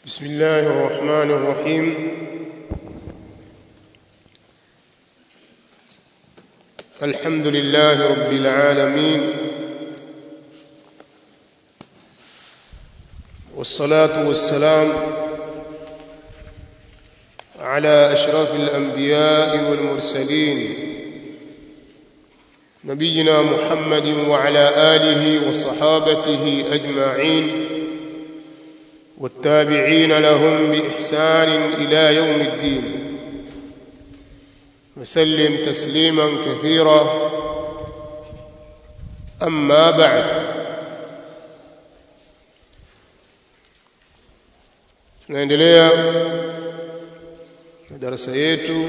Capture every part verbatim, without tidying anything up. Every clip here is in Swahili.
بسم الله الرحمن الرحيم. الحمد لله رب العالمين، والصلاة والسلام على أشرف الأنبياء والمرسلين نبينا محمد وعلى آله وصحابته أجمعين والتابعين لهم بإحسان إلى يوم الدين، وسلم تسليما كثيرا. أما بعد، tunaendelea na darasa yetu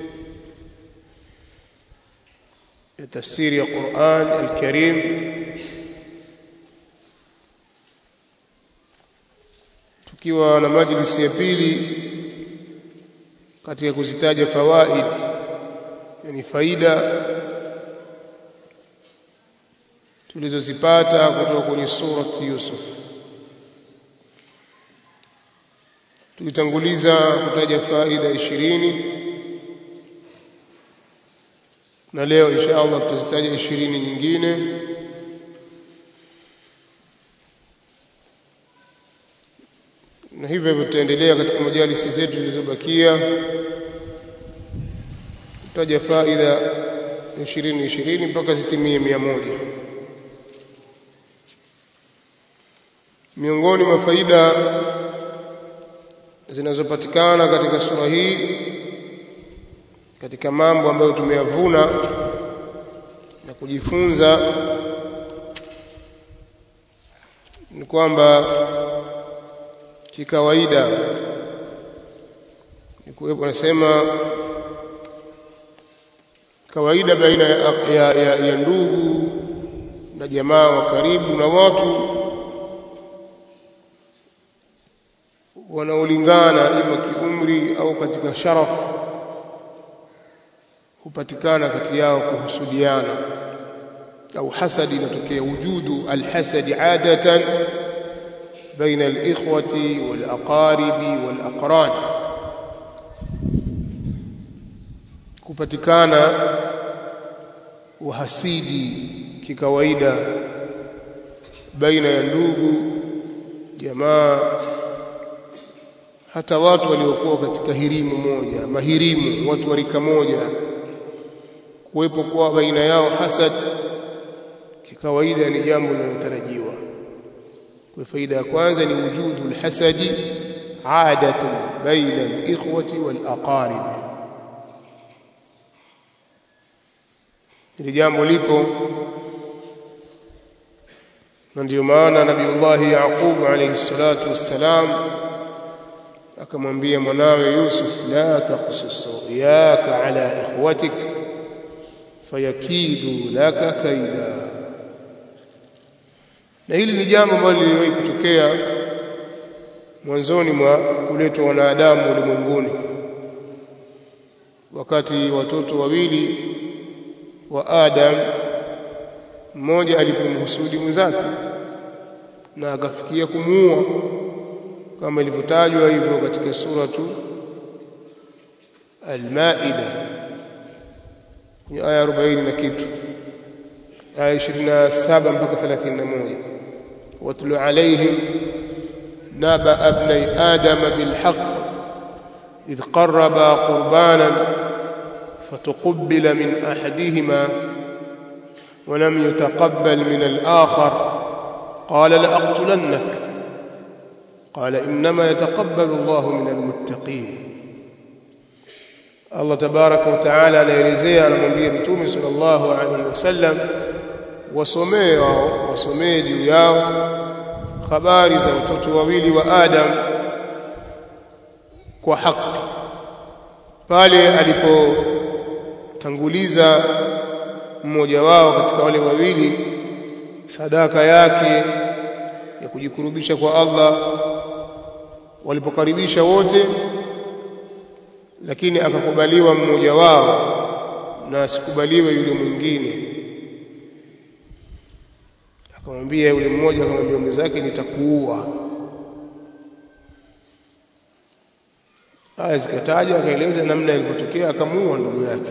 ya tafsiri ya Qur'an al-Karim tukiwa na majlisi ya pili katika kuzitaja fawaid, yani faida tulizozipata kutoka kwenye surati Yusuf. Tulitanguliza kutaja faida ishirini na leo insha Allah tutazitaja ishirini nyingine. Na hivyo hivyo tutaendelea katika majalisi zetu zilizobakia kutaja faida ishirini ishirini mpaka zitimie mia moja. Miongoni mwa faida zinazopatikana katika sura hii, katika mambo ambayo tumeyavuna na kujifunza, ni kwamba kikawaida ni kuwepo, nasema kawaida baina ya, ya, ya, ya ndugu na jamaa wa karibu na watu wanaolingana ima kiumri au katika sharafu, hupatikana kati yao kuhusudiana au hasadi. Inatokea wujudu alhasadi adatan baina alikhwati walaqaribi walaqran, kupatikana uhasidi kikawaida baina ya ndugu, jamaa, hata watu waliokuwa katika hirimu moja, mahirimu, watu wa rika moja, kuwepo kwa baina yao hasad kikawaida ni jambo linalotarajiwa. Kwa faida ya kwanza ni wujudu alhasadi adatan baina alikhwati walaqarib. Hili jambo lipo, na ndio maana Nabiullahi Yaqub alayhi salatu wassalam akamwambia mwanawe Yusuf, la taqsus ru'yaka ala ikhwatik fayakidu laka kaida. Na hili ni jambo ambalo liliwahi kutokea mwanzoni mwa kuletwa wanadamu ulimwenguni, wakati watoto wawili wa Adam, mmoja alipomhusudi mwenzake na akafikia kumuua, kama ilivyotajwa hivyo katika suratu Al-Maida kwenye aya arobaini na kitu, aya ishirini na saba mpaka thelathini na moja. watlu alayhim naba abnai adama bilhaq idh qarraba qurbanan فتقبل من أحدهما ولم يتقبل من الآخر قال لأقتلنك قال إنما يتقبل الله من المتقين. الله تبارك وتعالى anaelezea, anamwambia Mtume sallallahu alaihi wasallam wasomee wao wasomee juu yao habari za watoto wawili wa Adam kwa haki, pale alipo tanguliza mmoja wao katika wale wawili sadaka yake ya kujikurubisha kwa Allah. Walipokaribisha wote, lakini akakubaliwa mmoja wao na asikubaliwe yule mwingine. Akamwambia yule mmoja, akamwambia mwenzake, nitakuua. aya zikataja akaeleza namna ilipotokea akamuua ndugu yake.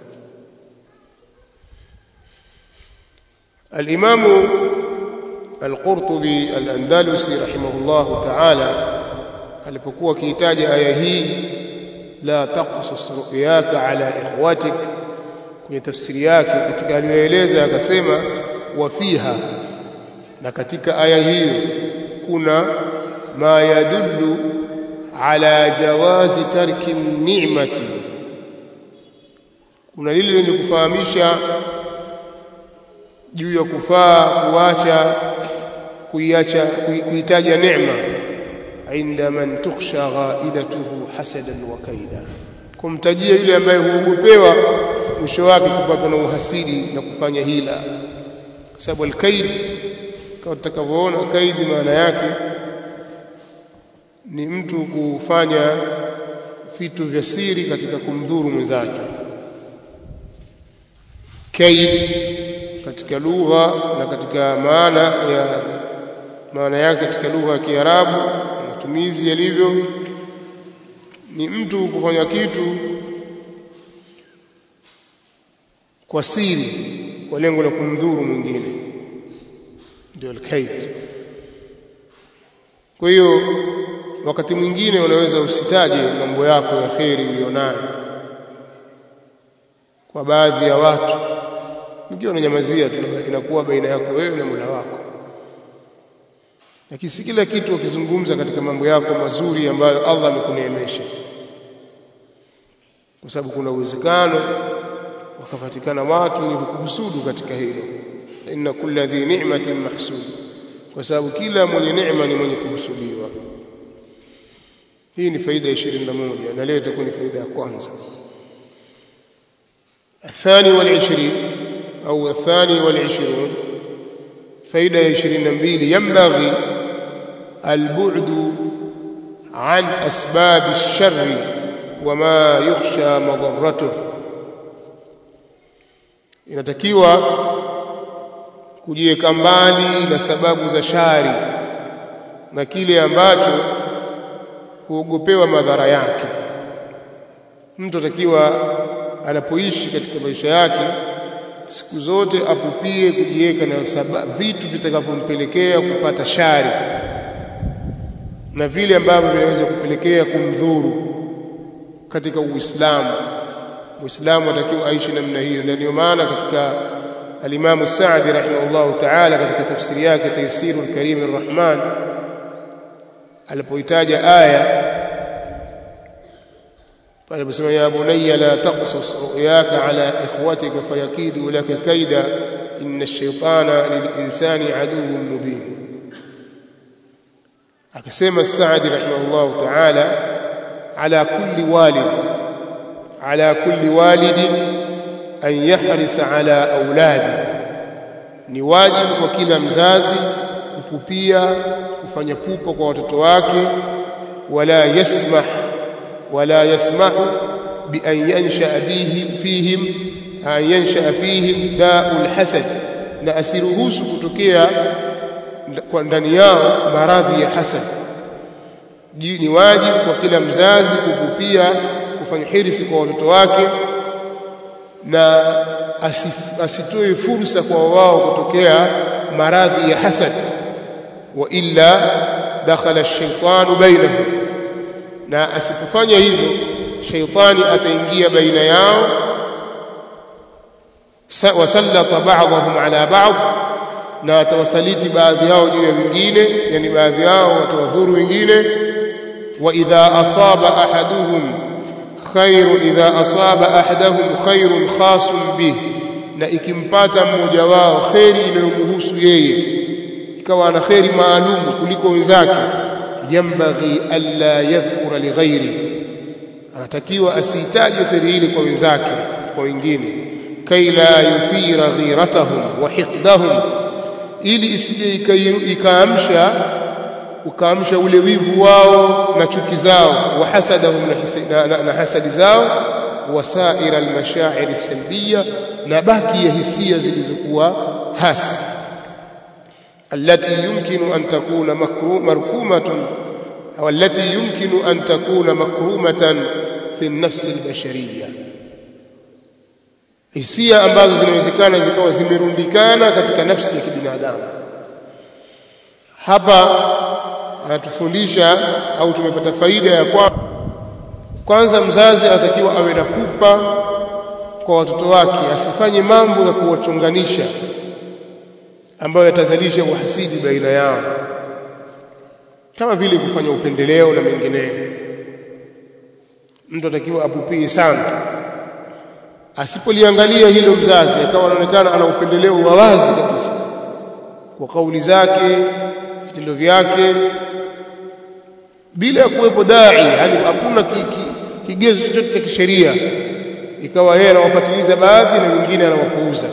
Al-Imam Al-Qurtubi Al-Andalusi rahimahullah ta'ala alipokuwa kiitaja aya hii la taqsus ru'yaka ala ikhwatik, kwenye tafsiri yake katika aliyoeleza akasema wa fiha, na katika aya hiyo kuna ma yadullu ala jawazi tarki ni'mati, kuna lile lenye kufahamisha juu ya kufaa kuacha kuiacha kuitaja neema inda man tukhsha ghaidatuhu hasadan wa kaida, kumtajia yule ambaye huogopewa mwisho wake kupatwa na uhasidi na kufanya hila. Kwa sababu al-kaid kama tutakavyoona, kaidi maana yake ni mtu kufanya vitu vya siri katika kumdhuru mwenzake. Kaid katika lugha na katika maana ya maana yake katika lugha ya Kiarabu, matumizi yalivyo, ni mtu kufanya kitu kwa siri kwa lengo la kumdhuru mwingine, ndio al-kaid. Kwa hiyo wakati mwingine unaweza usitaje mambo yako ya kheri ulionayo kwa baadhi ya watu, ukiwa unanyamazia inakuwa baina yako wewe na Mola wako, lakini si kila kitu ukizungumza katika mambo yako mazuri ambayo Allah amekuneemesha, kwa sababu kuna uwezekano wakapatikana watu wenye kukuhusudu katika hilo. Inna kulla dhi ni'matin mahsud, kwa sababu kila mwenye neema ni mwenye kuhusudiwa. Hii ni faida ya ishirini na moja na leo itakuwa ni faida ya kwanza. الثاني والعشرين أو الثاني والعشرون فائدة عشرين نبيل ينبغي البعد عن أسباب الشر وما يخشى مضرته. inatakiwa kujiweka mbali na sababu za shari na kile ambacho huogopewa madhara yake. Mtu atakiwa anapoishi katika maisha yake siku zote apupie kujiweka na sababu vitu vitakavyompelekea kupata shari na vile ambavyo vinaweza kupelekea kumdhuru katika Uislamu. Muislamu atakiwa aishi namna hiyo, na ndio maana katika al-Imam Sa'di rahimahullah ta'ala katika tafsiri yake Taysirul Karim ar-Rahman alipoitaja aya pale anasema ya bunayya la taqsus ru'yaka ala ikhwatika fayakidu laka kaida inna ash-shaytana lil-insani aduwwun mubin. akasema Sa'di rahimahullah ta'ala ala kulli walid على كل والد أن يحرص على أولاده, ni wajibu kwa kila mzazi kupupia kufanya pupa kwa watoto wake. wala yasmah wala yasmahu bi an yansha bihim fihim an yansha fihim da'ul hasad, na asiruhusu kutokea kwa ndani yao maradhi ya hasad. Ni wajibu kwa kila mzazi kupupia kufanya hirisi kwa watoto wake na asitoe fursa kwa wao kutokea maradhi ya hasad, wa illa dakhala ash-shaytanu bainahum, na asipofanya hivyo shaytani ataingia baina yao. wasallata ba'dahum ala ba'd, na atawasaliti baadhi yao juu ya wengine, yani baadhi yao watawadhuru wengine. wa idha asaba ahaduhum khairu idha asaba ahadahum khairun khasun bih, na ikimpata mmoja wao khairi inayomhusu yeye, ikawa ana khairi maalum kuliko wenzake, yambaghi alla yadhkura li ghairi, anatakiwa asitaje khairi ile kwa wenzake kwa wengine, kai la yuthira ghiratahum wa hiqdahum, ili isije ikaamsha ukaamsha ule wivu wao na chuki zao, wa hasadahum na hasadi zao, wasaira almashaa'ir as-salbiyya, na baki ya hisia zilizokuwa hasi, allati yumkinu an takuna markumatun au allati yumkinu an takuna makrumatan fi an-nafs al-bashariyya, hisia ambazo zinawezekana zikawa zimerundikana katika nafsi ya kibinadamu. Hapa anatufundisha au tumepata faida ya kwa kwanza, mzazi atakiwa awe na pupa kwa watoto wake, asifanye mambo ya kuwatunganisha ambayo yatazalisha uhasidi baina yao, kama vile kufanya upendeleo na mengineyo. Mtu atakiwa apupie sana. Asipoliangalia hilo mzazi, akawa anaonekana ana upendeleo wa wazi kabisa kwa kauli zake, vitendo vyake, bila ya kuwepo dai, yani hakuna kigezo chochote cha kisheria, ikawa yeye anawapatiliza baadhi na wengine anawapuuza.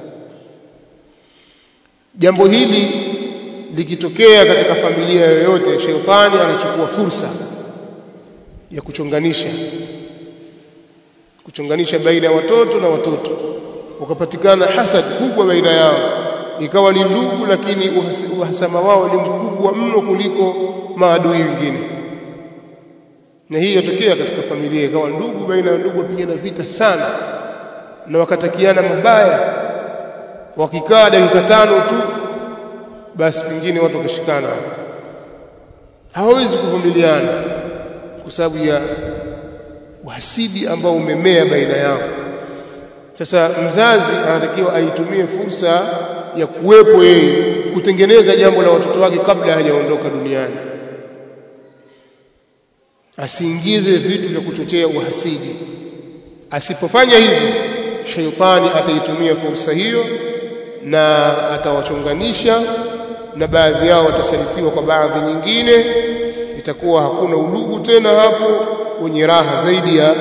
Jambo hili likitokea katika familia yoyote, shetani anachukua fursa ya kuchonganisha kuchonganisha baina ya watoto na watoto, ukapatikana hasad kubwa baina yao, ikawa ni ndugu lakini uhasama wao ni mkubwa mno kuliko maadui wengine. Na hii yatokea katika familia, ikawa ndugu baina ya ndugu wapigana vita sana na wakatakiana mabaya, wakikaa dakika tano tu basi pengine watu wakashikana, hawawezi kuvumiliana kwa sababu ya uhasidi ambao umemea baina yao. Sasa mzazi anatakiwa aitumie fursa ya kuwepo yeye kutengeneza jambo la watoto wake kabla hajaondoka duniani, asiingize vitu vya kuchochea uhasidi. Asipofanya hivyo, shaitani ataitumia fursa hiyo na atawachonganisha, na baadhi yao watasalitiwa kwa baadhi nyingine, itakuwa hakuna udugu tena hapo wenye raha zaidi ya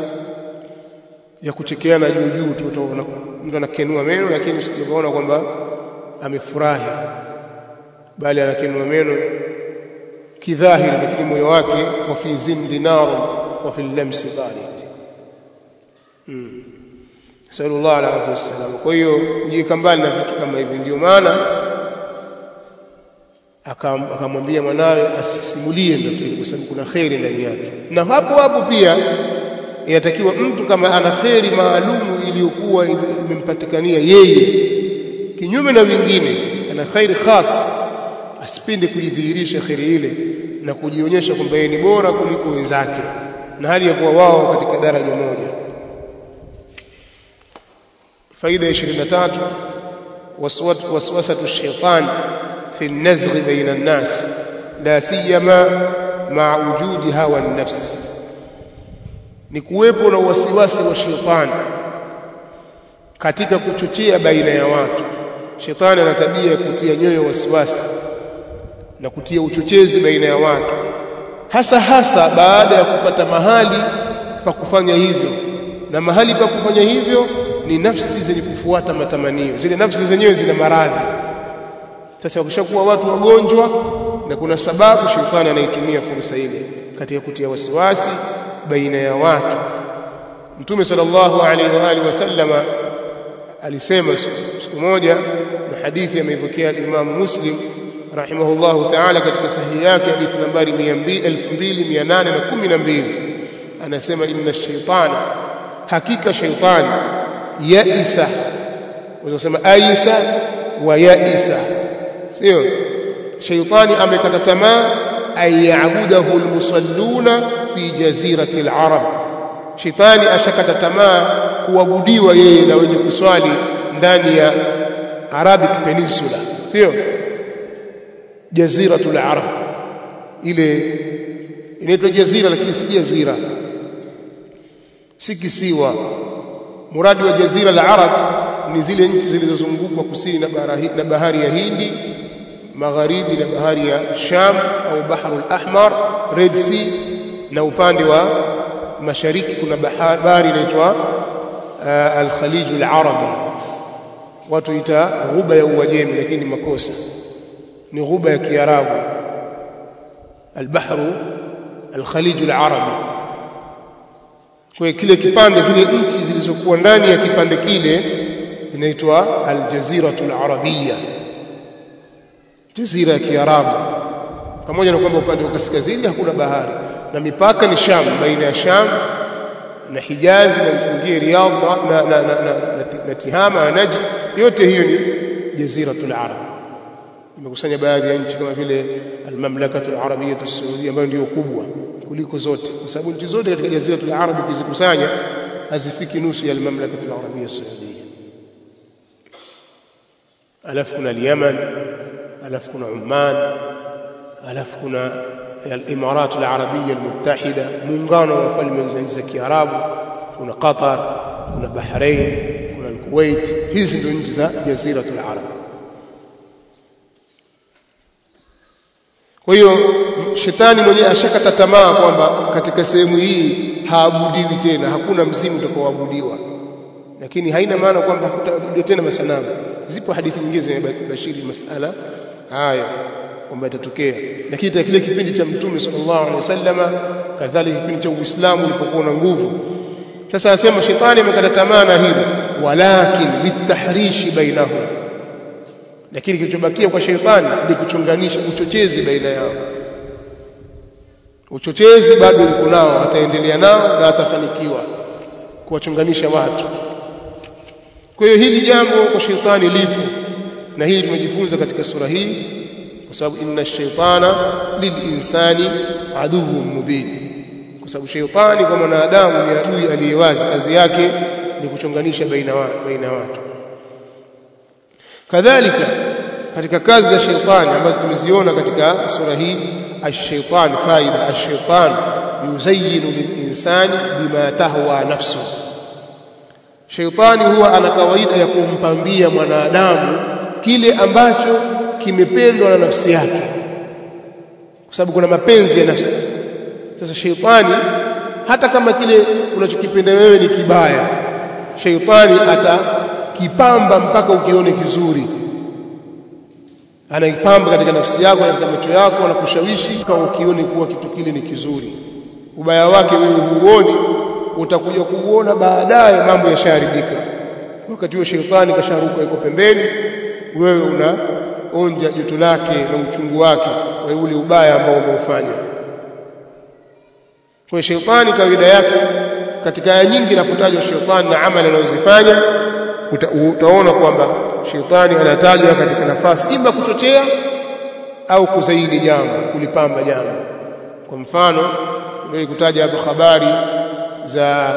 ya kuchekeana juu juu tu. Utaona mtu anakenua meno lakini usijaona kwamba amefurahi, bali anakenua meno kidhahiri, lakini moyo wake wa fi zimdi nar wa fi lamsi barid. mm. Sallallahu alaihi wasallam. Kwa hiyo ujika mbali na vitu kama hivi. Ndio maana akamwambia mwanawe asisimulie ndoto ile, kwa sababu kuna khairi ndani yake. Na hapo hapo pia inatakiwa mtu kama ana khairi maalumu iliyokuwa imempatikania yeye, kinyume na wengine, ana khairi khas, asipinde kujidhihirisha khairi ile na kujionyesha kwamba yeye ni bora kuliko wenzake, na hali ya kuwa wao katika daraja moja. Faida ya ishirini na tatu, waswasatu shaytan في النزغ بين الناس لا سيما مع وجود هوى النفس. ni kuwepo na wasiwasi wa shetani katika kuchochea baina ya watu. Shetani ana tabia ya kutia nyoyo wasiwasi na kutia uchochezi baina ya watu, hasa hasa baada ya kupata mahali pa kufanya hivyo, na mahali pa kufanya hivyo ni nafsi zenye kufuata matamanio. Zile nafsi zenyewe zina maradhi. Sasa wakishakuwa watu wagonjwa na kuna sababu, shetani anaitumia fursa ile katika kutia wasiwasi baina ya watu. Mtume sallallahu alaihi wa alihi wasallama alisema siku moja, na hadithi ameipokea Imam Muslim rahimahullahu ta'ala katika sahihi yake, hadithi nambari elfu mbili mia nane kumi na mbili, anasema inna shaytana, hakika shaytani, yaisa, wanasema aisa wa yaisa, sio shaytani amekata tamaa, ayabudahu almusalluna fi jazirati alarab. Shaytani ashakata tamaa kuabudiwa yeye na wenye kuswali ndani ya Arabic Peninsula, sio jaziratul arab. Ile inaitwa jazira lakini si jazira, si kisiwa. Muradi wa jazira la arab ni zile nchi zilizozungukwa kusini na bahari, na bahari ya Hindi, magharibi na bahari ya Sham au Bahrul Ahmar, Red Sea, na upande wa mashariki kuna bahari inaitwa uh, Al-Khalij Al-Arabi. Watu ita ghuba ya Uajemi, lakini makosa, ni ghuba ya Kiarabu, Al-Bahru Al-Khalij Al-Arabi. Kwa kile kipande, zile nchi zilizokuwa ndani ya kipande kile inaitwa Al-Jaziratul Arabiyya, jazira ya Kiarabu. pamoja na kwamba upande wa kaskazini hakuna bahari na mipaka ni Sham, baina ya Sham na Hijaz na msingie Riyadh na na, na, na, na, na Tihama na Najd, yote hiyo ni jaziratul Arab. Imekusanya baadhi ya nchi kama vile al-Mamlakatul Arabiyyah as-Saudiya ambayo ndio kubwa kuliko zote, kwa sababu nchi zote katika jaziratul Arab ukizikusanya hazifiki nusu ya al-Mamlakatul Arabiyyah as-Saudiya. Alafu kuna al-Yaman, alafu kuna Oman, alafu kuna al-Imarat al-Arabiyya al-Muttahida, muungano wa falme za Kiarabu, kuna Qatar, kuna Bahrain, kuna al-Kuwait. Hizi ndio nchi za jaziratul Arab. Kwa hiyo shetani mwenyewe ashakata tamaa kwamba katika sehemu hii haabudiwi tena, hakuna mzimu utakaoabudiwa, lakini haina maana kwamba hakutaabudiwa tena masanamu. Zipo hadithi nyingine zinabashiri masala haya kwamba itatokea, lakini katika kile kipindi cha Mtume sallallahu alaihi wasallama, kadhalika kipindi cha Uislamu ulipokuwa na nguvu. Sasa asema shetani amekata tamaa na hilo, walakin bitahrishi bainahum, lakini kilichobakia kwa shetani ni kuchonganisha, uchochezi baina yao. Uchochezi bado uko nao, ataendelea nao na atafanikiwa kuwachonganisha watu. Kwa hiyo hili jambo kwa shetani lipo, na hili tumejifunza katika sura hii, kwa sababu inna ash-shaytana lil-insani aduwwun mubin, kwa sababu shetani kwa mwanadamu ni adui aliyewazi, kazi yake ni kuchonganisha baina baina watu. Kadhalika katika kazi za shetani ambazo tumeziona katika sura hii, ash-shaytan faida ash-shaytan yuzayyinu lil-insani bima tahwa nafsu. Shetani huwa ana kawaida ya kumpambia mwanadamu kile ambacho kimependwa na nafsi yake, kwa sababu kuna mapenzi ya nafsi. Sasa shetani hata kama kile unachokipenda wewe ni kibaya, shetani atakipamba mpaka ukione kizuri. Anaipamba katika nafsi yako na katika macho yako na kushawishi mpaka ukione kuwa kitu kile ni kizuri. Ubaya wake wewe huoni, utakuja kuuona baadaye mambo yasharibika. Wakati huo shetani kasharuka yuko pembeni, wewe unaonja joto lake na uchungu wake wa ule ubaya ambao umeufanya. Kwa shetani kawaida yake katika aya nyingi inapotajwa shetani na amali anazozifanya, uta, utaona kwamba shetani anatajwa katika nafasi ima kuchochea au kuzaini jambo, kulipamba jambo. Kwa mfano ndio kutaja hapo habari za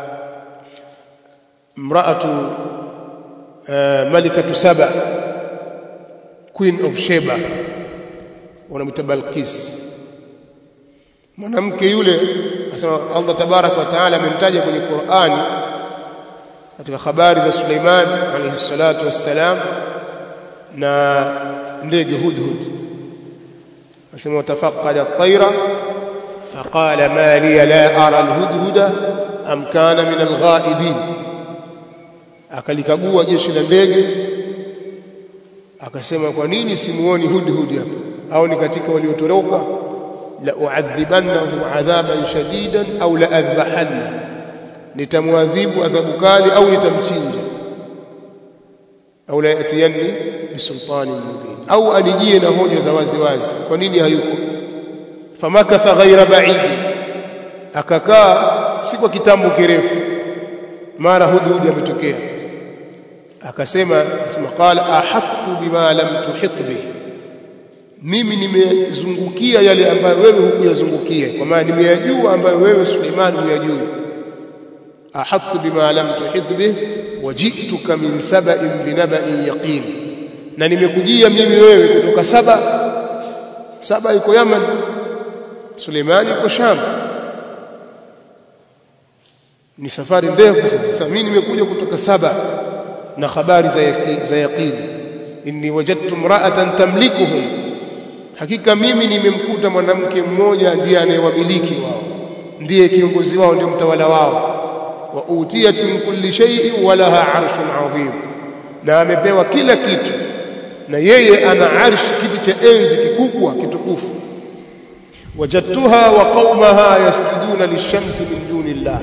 mraatu uh, malikatu Saba, Queen of Sheba, wanamwita Balqis. Mwanamke yule asema Allah tabarak wa taala amemtaja kwenye Qur'ani katika habari za Suleiman alayhi salatu wassalam na ndege Hudhud. Asema tafaqada at-tayra faqala ma li la ara al-hudhuda am kana min al-ghaibin. Akalikagua jeshi la ndege akasema, kwa nini simuoni Hudhud hapa, au ni katika waliotoroka? La u'adhibannahu adhaban shadidan au la adhbahanna, nitamwadhibu adhabu kali au nitamchinja, au la yatiyanni bisultanin mubin, au anijie na hoja za wazi wazi. Kwa nini hayuko? Famakatha ghaira ba'id, akakaa si kwa kitambo kirefu, mara Hudhud ametokea. Akasema asema qala ahattu bima lam tuhit bih, mimi nimezungukia yale ambayo wewe hukuyazungukia, kwa maana nimeyajua ambayo wewe Suleiman huyajui. Ahattu bima lam tuhit bih wajituka min saba'in binaba'in yaqin, na nimekujia mimi wewe kutoka Saba. Saba iko Yaman, Suleiman iko Sham, ni safari ndefu. Sasa mimi nimekuja kutoka Saba na habari za yaqin, za yaqin. Inni wajadtu imra'atan tamlikuhum, hakika mimi nimemkuta mwanamke mmoja ndiye anayewamiliki wao, ndiye kiongozi wao, ndiye mtawala wao. Wa utiyat min kulli shay'in wa laha 'arshun 'azim, na amepewa kila kitu na yeye ana arsh, kiti cha enzi kikubwa kitukufu. Wajadtuha wa qaumaha yasjuduna lishamsi min dunillah,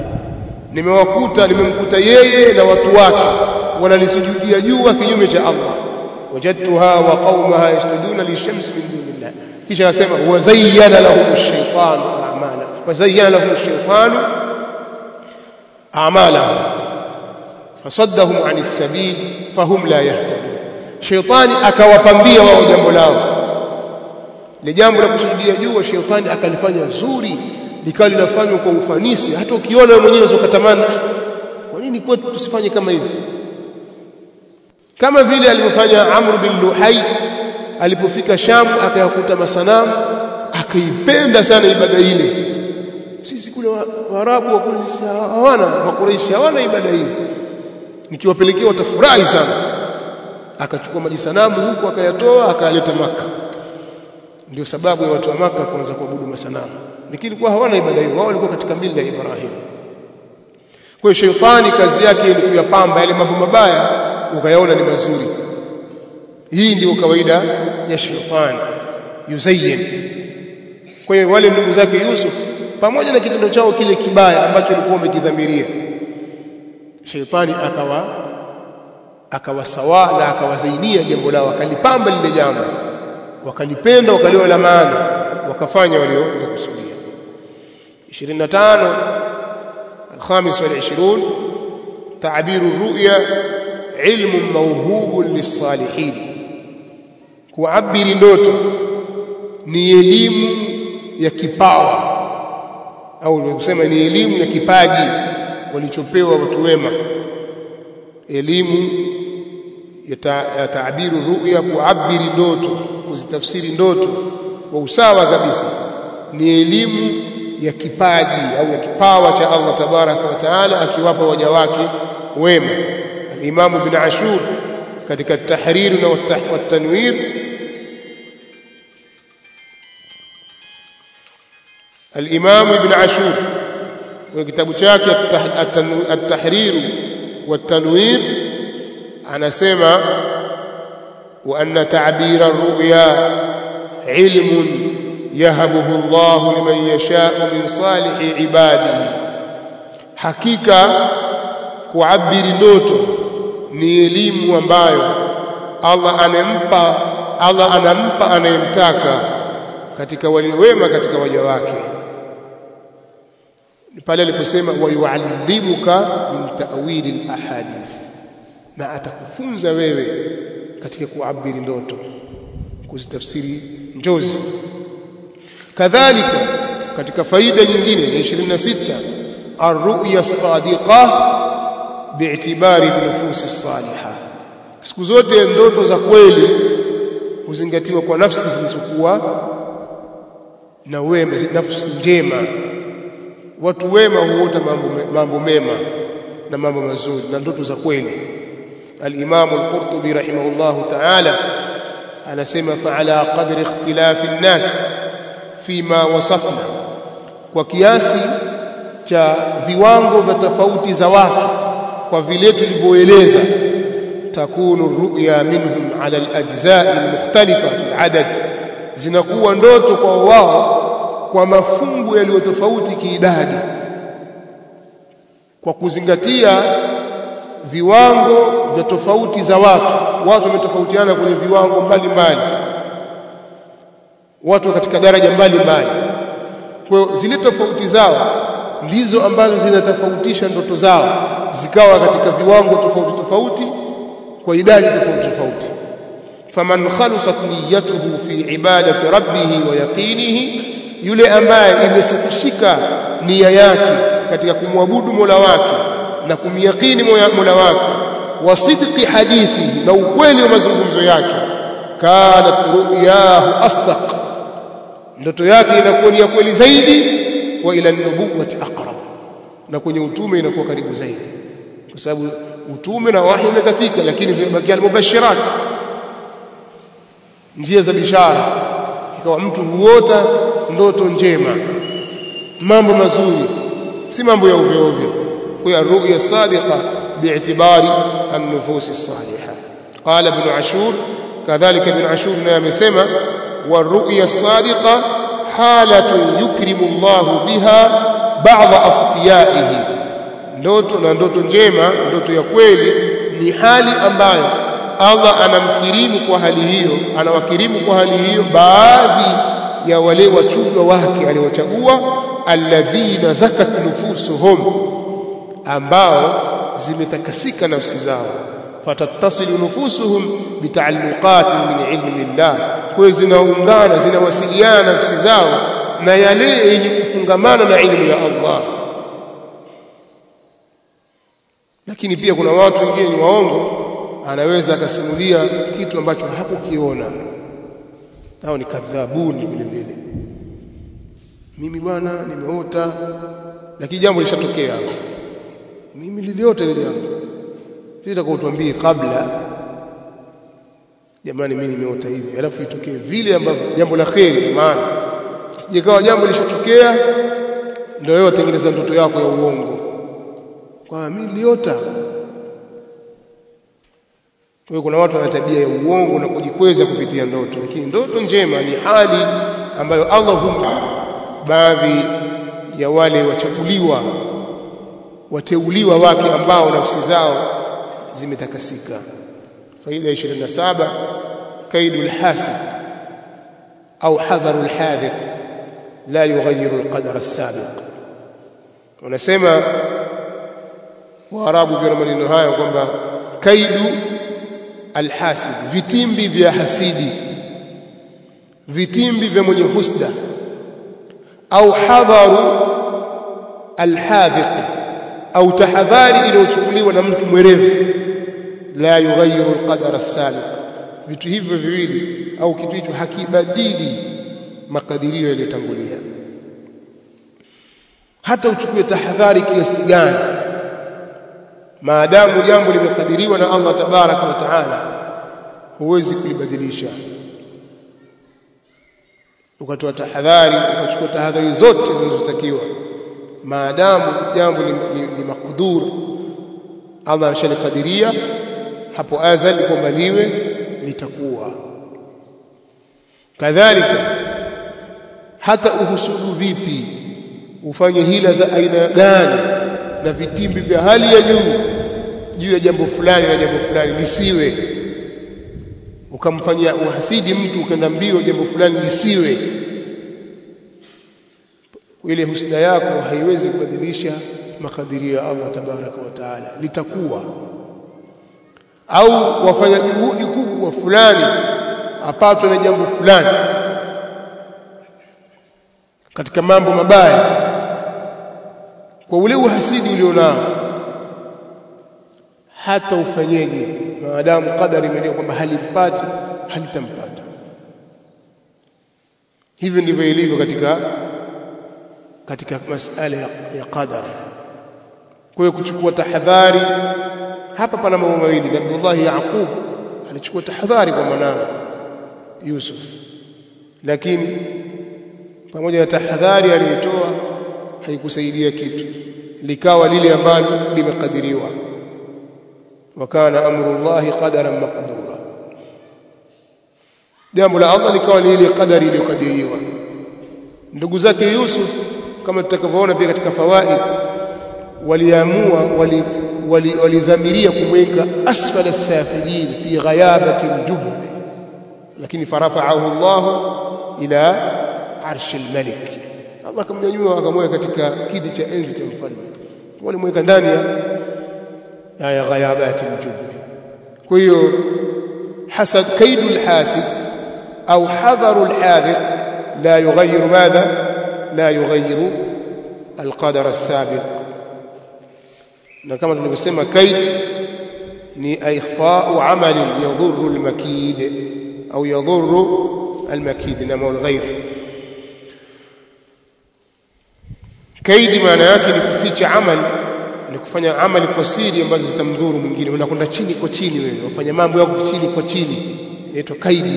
nimewakuta nimemkuta yeye na watu wake wanalisujudia jua kinyume cha Allah. wajadtuha wa qaumaha yasjuduna lishamsi min dunillah. Kisha akasema wa zayyana lahum ash-shaytanu a'malahum wa zayyana lahum ash-shaytanu a'malahum fasaddahum 'anis sabil fahum la yahtadun. Shaytani akawapambia wao jambo lao, ile jambo la kusujudia jua shaytani akalifanya zuri, likawa linafanywa kwa ufanisi, hata ukiona wewe mwenyewe ukatamani kwa nini kwetu tusifanye kama hivi, kama vile alivyofanya Amr bin Luhai alipofika Sham akayakuta masanamu akaipenda sana ibada ile. Sisi kule Waarabu wa kule hawana, Makuraishi hawana ibada hii, nikiwapelekea watafurahi sana. Akachukua maji sanamu huku akayatoa akayaleta Maka. Ndio sababu ya watu wa Maka kuanza kuabudu masanamu, lakini kwa hawana ibada hiyo, wao walikuwa katika mila ya Ibrahim. Kwa hiyo shetani kazi yake ni kuyapamba yale mambo mabaya ukayaona ni mazuri. Hii ndio kawaida ya shetani, yuzayyin. Kwa hiyo wale ndugu zake Yusuf, pamoja na kitendo chao kile kibaya ambacho walikuwa wamekidhamiria, shetani akawa akawasawa na akawazainia jambo lao, akalipamba lile jambo, wakalipenda, wakaliona la maana, wakafanya waliokusudia. ishirini na tano الخامس والعشرون تعبير الرؤيا علم موهوب للصالحين. kuabiri ndoto ni elimu ya kipawa au kusema ni elimu ya kipaji walichopewa watu wema. Elimu ya taabiru ru'ya, kuabiri ndoto, kuzitafsiri ndoto kwa usawa kabisa, ni elimu ya kipaji au ya kipawa cha Allah tabaraka wa taala akiwapa waja wake wema. Al-Imam Ibn Ashur katika at-Tahrir na at-Tanwir Al-Imam Ibn Ashur kwa kitabu chake at-Tahrir wat-Tanwir anasema wa anna ta'bira ar-ru'ya ilmun yahabuhu Allah liman yasha'u min salihi ibadihi. Hakika kuabiri ndoto ni elimu ambayo Allah anampa Allah anampa anayemtaka katika walio wema katika waja wake. Pale aliposema wa yuallimuka min ta'wil al-ahadith, na atakufunza wewe katika kuabiri ndoto, kuzitafsiri njozi. Kadhalika katika faida nyingine ya ishirini na sita ar-ru'ya as-sadiqa bi'tibari an-nufus as-salihah. Siku zote ndoto za kweli huzingatiwa kwa nafsi zilizokuwa na wema, nafsi njema. Watu wema huota mambo mambo mema na mambo mazuri na ndoto za kweli. Al-Imam al-Qurtubi rahimahullahu ta'ala anasema fa ala qadri ikhtilafi an-nas fima wasafna, kwa kiasi cha viwango vya tofauti za watu kwa vile tulivyoeleza, takunu ru'ya minhum ala al-ajza' al-mukhtalifati al-adad, zinakuwa ndoto kwa wao kwa mafungu yaliyo tofauti kiidadi, kwa kuzingatia viwango vya tofauti za watu. Watu wametofautiana kwenye viwango mbalimbali, watu katika daraja mbalimbali. Kwa hiyo zile tofauti zao ndizo ambazo zinatofautisha ndoto zao, zikawa katika viwango tofauti tofauti kwa idadi tofauti tofauti. faman khalusat niyyatuhu fi ibadati rabbih wa yaqinihi, yule ambaye imesafishika nia yake katika kumwabudu Mola wake na kumyakini Mola wake, wa sidqi hadithi, na ukweli wa mazungumzo yake, kanat ru'yahu asdaq, ndoto yake inakuwa ni ya kweli zaidi, wa ila an-nubuwwati aqrab, na kwenye utume inakuwa karibu zaidi, kwa sababu utume na wahi umekatika, lakini zimebakia al-mubashirat, njia za bishara. Ikawa mtu huota ndoto njema, mambo mazuri, si mambo ya ovyo ovyo. Kwa ru'ya sadiqa bi'tibari an-nufus as-salihah. Qala Ibn Ashur, kadhalika Ibn Ashur naye amesema wa ru'ya sadiqa halatu yukrimu Allah biha ba'd asfiyaihi, ndoto na ndoto njema, ndoto ya kweli ni hali ambayo Allah anamkirimu kwa hali hiyo, anawakirimu kwa hali hiyo baadhi ya wale wachujwa wake aliwachagua, alladhina zakat nufusuhum, ambao zimetakasika nafsi zao, fatattasilu nufusuhum bitaalluqatin min ilmi Allah, kwa zinaungana zinawasiliana nafsi zao na yale yenye kufungamana na ilmu ya Allah. Lakini pia kuna watu wengine ni waongo, anaweza akasimulia kitu ambacho hakukiona, hao ni kadhabuni vile vile. Mimi bwana nimeota, lakini jambo lishatokea hapo. Mimi niliota ile jambo, sitaka utuambie kabla, jamani mimi nimeota hivi, alafu itokee vile ambavyo jambo la kheri. Maana sijekawa jambo lishatokea ndio wewe utengeneza ndoto yako ya uongo, kwa mimi niliota. Kwa kuna watu wana tabia ya uongo na kujikweza kupitia ndoto, lakini ndoto njema ni hali ambayo Allah humpa baadhi ya wale wachaguliwa, wateuliwa wake ambao nafsi zao zimetakasika. Faida ya ishirini na saba, kaidul hasib au hadharul hadith la yughayyiru alqadar as-sabiq. Wanasema Waarabu kwa maneno haya kwamba kaidu alhasid, vitimbi vya hasidi, vitimbi vya mwenye husda, au hadharu alhadhiq, au tahadhari iliyochukuliwa na mtu mwerevu, la yughayyiru alqadar as-sabiq. Vitu hivyo viwili au kitu hicho hakibadili makadirio yaliyotangulia. Hata uchukue tahadhari kiasi gani, maadamu jambo limekadiriwa na Allah tabaraka wa taala, huwezi kulibadilisha. Ukatoa tahadhari, ukachukua tahadhari zote zinazotakiwa, maadamu jambo ni, ni, ni makdur, Allah ameshalikadiria hapo azali kwamba liwe litakuwa. Kadhalika hata uhusudu vipi, ufanye hila za aina gani na vitimbi vya hali ya juu juu ya jambo fulani na jambo fulani, lisiwe. Ukamfanyia uhasidi mtu ukaenda mbio jambo fulani, lisiwe. Ile husda yako haiwezi kubadilisha makadirio ya Allah tabaraka wa taala, litakuwa. Au wafanya juhudi kubwa fulani apatwe na jambo fulani katika mambo mabaya, kwa ule uhasidi ulionao, hata ufanyeje, maadamu qadari imeandika kwamba halimpati, halitampata. Hivyo ndivyo ilivyo katika katika masala ya, ya qadar. Kwa hiyo kuchukua tahadhari hapa pana mambo mawili. Nabii Yaqub alichukua tahadhari kwa mwanawe Yusuf, lakini pamoja na tahadhari aliyotoa haikusaidia kitu, likawa lile ambalo limekadiriwa. Wakana amrullahi qadaran maqdura, jambo la Allah likawa ni ile qadari iliyokadiriwa. Ndugu zake Yusuf kama tutakavyoona pia katika fawaid, waliamua walidhamiria wali, wali kumweka asfala as-safilin fi ghayabati al-jubb, lakini farafa'ahu Allah ila arsh al-malik. Allah akamnyanyua akamweka katika kiti cha enzi cha mfalme, walimweka ndani ya ya ghayabati al-jubb. Kwa hiyo hasad, kaidu al-hasid au hadharu al-hadhiq la yughayyiru madha, la yughayyiru al-qadar as-sabiq. Na kama tulivyosema, kaid ni ikhfa'u amalin yadhurru al-makid au yadhurru al-makid na maul ghayr. Kaidi maana yake ni kuficha amali, ni kufanya amali kwa siri ambazo zitamdhuru mwingine. Unakwenda chini kwa chini, wewe ufanya mambo yako chini kwa chini, inaitwa kaidi.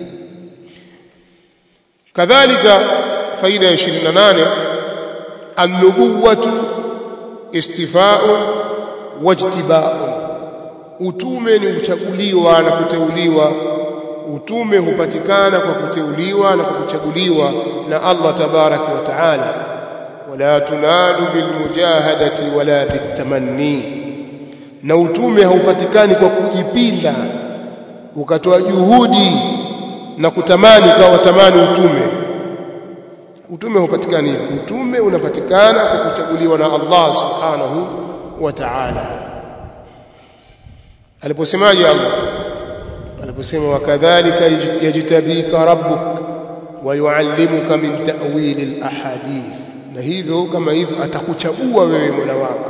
Kadhalika faida ya ishirini na nane, an-nubuwatu istifa'un wajtiba'un, utume ni kuchaguliwa na kuteuliwa. Utume hupatikana kwa kuteuliwa na kuchaguliwa na Allah tabaraka wa taala. Wala tunalu bilmujahadati wala bitamanni, na utume haupatikani kwa kujipinda ukatoa juhudi na kutamani kwa watamani utume. Utume hupatikana hivi. Utume unapatikana kwa kuchaguliwa na Allah subhanahu wa ta'ala. Aliposemaje Allah? Aliposema wakadhalika yajtabika rabbuk wa yuallimuka min ta'wil al-ahadith, na hivyo kama hivyo atakuchagua wewe Mola wako.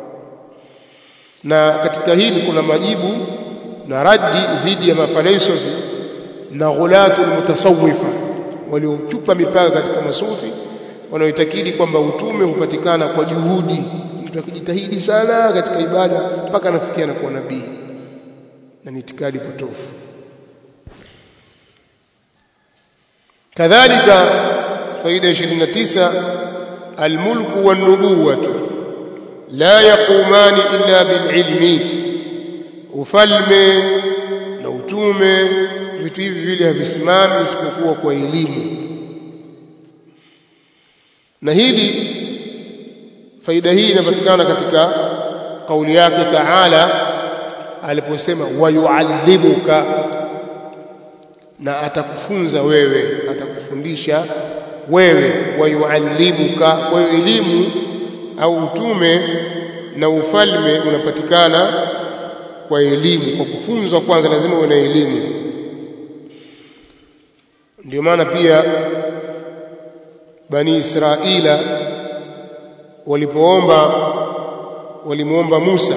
Na katika hili kuna majibu na radi dhidi ya mafalsafa na ghulatul mutasawwifa waliochupa mipaka katika masufi wanaoitakidi kwamba utume hupatikana kwa juhudi, mtu akijitahidi sana katika ibada mpaka anafikia na kuwa nabii, na ni itikadi potofu. Kadhalika faida ishirini na tisa, almulku wan nubuwatu la yaqumani illa bililmi, ufalme na utume vitu hivi vile havisimami isipokuwa kwa elimu. Na hili faida hii inapatikana katika kauli yake Taala aliposema wayuallimuka, na atakufunza wewe, atakufundisha wewe. Wayuallimuka, kwa hiyo elimu au utume na ufalme unapatikana kwa elimu. Kwa kufunzwa kwanza lazima uwe na elimu. Ndio maana pia Bani Israila walipoomba walimuomba Musa,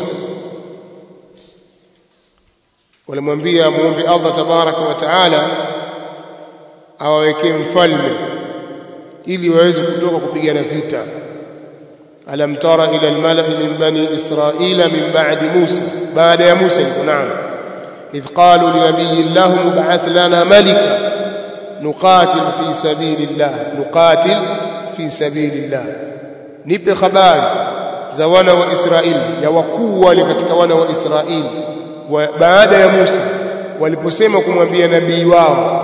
walimwambia muombe Allah tabaraka wa taala awawekee mfalme ili waweze kutoka kupigana vita. Alam tara ila almala'i min bani Israila min ba'di Musa, baada ya Musa yuko naam, idh qalu linabiyyin lahum ba'ath lana malika nuqatil fi sabilillah, nuqatil fi sabilillah. Nipe habari za wana wa Israeli, ya wakuu wale katika wana wa Israeli wa baada ya Musa waliposema kumwambia nabii wao,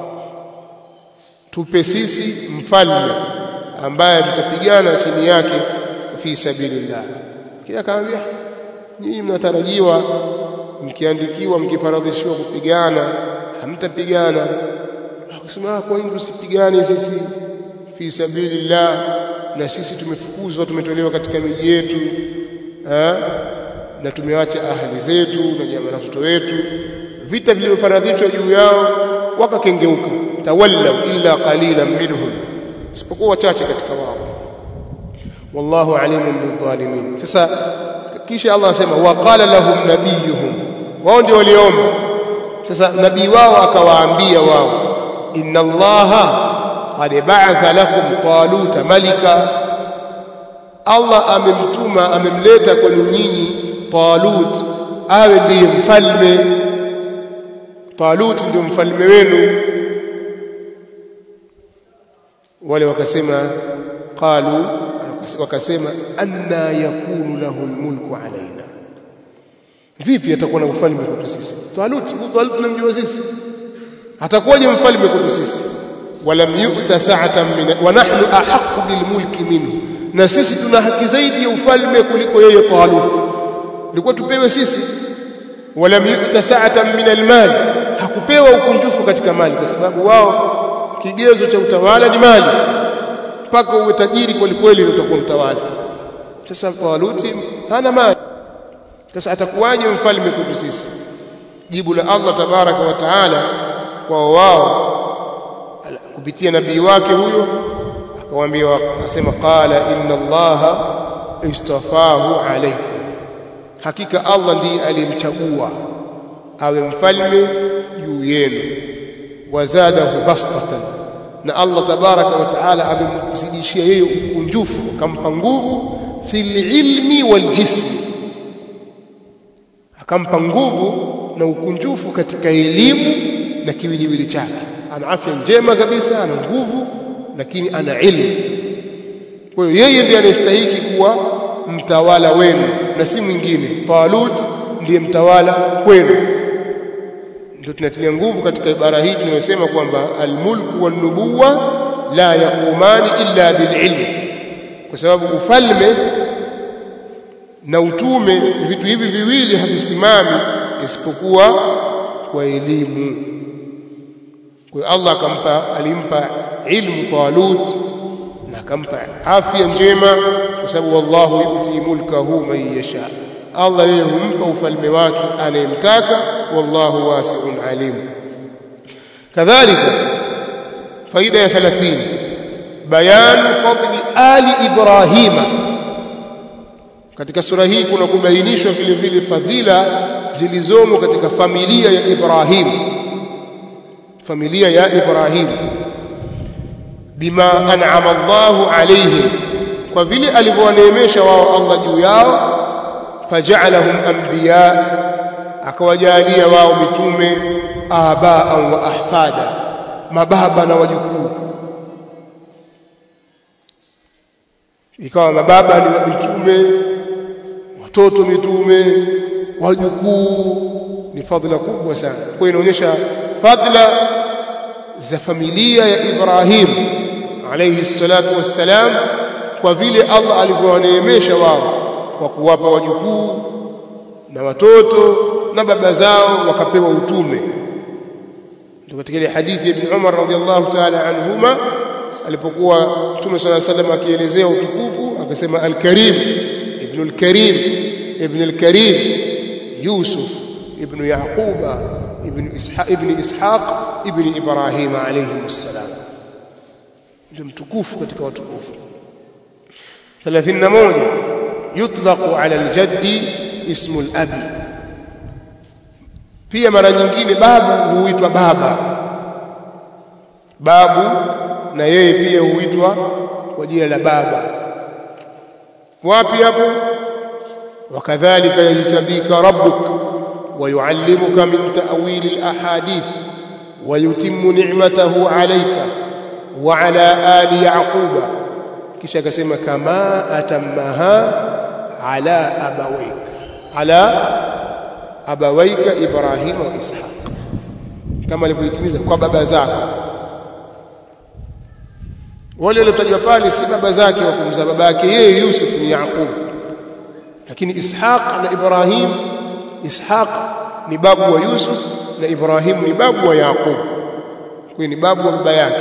tupe sisi mfalme ambaye tutapigana chini yake fi sabilillah. Kila kaambia nyinyi mnatarajiwa mkiandikiwa mkifaradhishiwa kupigana hamtapigana. Akasema kwa nini tusipigane sisi fi sabilillah, na sisi tumefukuzwa, tumetolewa katika miji yetu eh, na tumeacha ahali zetu na jamaa na watoto wetu. Vita vilivyofaradhishwa juu yao wakakengeuka, tawallau illa qalilan minhum, isipokuwa wachache katika wao. Wallahu alimun bidhalimin. Sasa kisha Allah asema waqala lahum nabiyuhum, wao ndio waliomba. Sasa nabii wao akawaambia wao, inna Allaha qad ba'atha lakum taluta malika, Allah amemtuma amemleta kwenu nyinyi Talut awe ndiye mfalme. Talut ndio mfalme wenu. Wale wakasema qalu, wakasema anna yakunu lahu almulku alaina, vipi atakuwa na ufalme kwetu sisi? Talut, Talut tunamjua sisi, atakuwaje mfalme kwetu sisi? Walam yu'ta sa'atan min wa nahnu ahaqqu bilmulki minhu, na sisi tuna haki zaidi ya ufalme kuliko yeye Talut. Ilikuwa tupewe sisi. Walam yu'ta sa'atan min almal, hakupewa ukunjufu katika mali, kwa sababu wao kigezo cha utawala ni mali, mpaka uwe tajiri kweli kweli utakuwa mtawala. Sasa Talut hana mali, sasa atakuwaje mfalme kwetu sisi? Jibu la Allah tabaraka wa taala kwa wao kupitia nabii wake huyo, akamwambia, akasema qala inna Allaha istafahu alaykum, hakika Allah ndiye alimchagua awe mfalme juu yenu. Wazadahu bastatan, na Allah tabaraka wa taala amemzidishia yeye ukunjufu, akampa nguvu fil ilmi wal jismi, akampa nguvu na ukunjufu katika elimu na kiwiliwili chake. Ana afya njema kabisa, ana nguvu, lakini ana ilmu. Kwa hiyo yeye ndiye anastahili kuwa mtawala wenu na si mwingine. Talut ndiye mtawala kwenu. Ndio tunatilia nguvu katika ibara hii tunayosema kwamba almulku wan nubuwa la yaqumani illa bililm, kwa sababu ufalme na utume vitu hivi viwili havisimami isipokuwa kwa elimu. Kwa Allah akampa alimpa ilmu Talut na akampa afya njema, kwa sababu wallahu yuti mulkahu man yasha, Allah yeye humpa ufalme wake anayemtaka, wallahu wasi'un alim. Kadhalika faida ya thelathini, bayan fadli ali Ibrahima. Katika sura hii kuna kubainishwa vile vile fadhila zilizomo katika familia ya Ibrahim, familia ya Ibrahim, bima an'ama Allahu alayhim, kwa vile alivyowaneemesha wao Allah juu yao, faja'alahum anbiya, akawajalia wao mitume, aba'an wa ahfada, mababa na wajukuu. Ikawa mababa ni mitume, watoto mitume, wajukuu. Ni fadhila kubwa sana. Kwa inaonyesha fadhila za familia ya Ibrahim alayhi salatu wassalam, kwa vile Allah alivyowaneemesha wao kwa kuwapa wajukuu na watoto na baba zao wakapewa utume. Ndio katika ile hadithi ya Ibn Umar radhiyallahu ta'ala anhuma, alipokuwa Mtume صلى الله عليه وسلم akielezea utukufu akasema al-Karim ibn al-Karim ibn al-Karim Yusuf ibn Yaquba ibn Ishaq ibn Ishaq ibn Ibrahim alayhi salam, ndio mtukufu katika watukufu. thelathini na moja, yutlaqu ala al-jaddi ismu al-abi, pia mara nyingine babu huitwa baba. Babu na yeye pia huitwa kwa jina la baba. Wapi hapo? wakadhalika yajtabika rabbuk wa yuallimuka min ta'wil al-ahadith wa yutimmu ni'matahu alayka wa ala ali yaquba, kisha akasema kama atammaha ala abawayka, ala abawayka Ibrahim wa Ishaq, kama alivyoitimiza kwa baba zako. Wale waliotajwa pale si baba zake wa kumzaa, baba yake yeye Yusuf ni Yaqub, lakini Ishaq na Ibrahim, Ishaq ni babu wa Yusuf na Ibrahim ni babu wa Yaqub, kwa ni babu wa baba yake.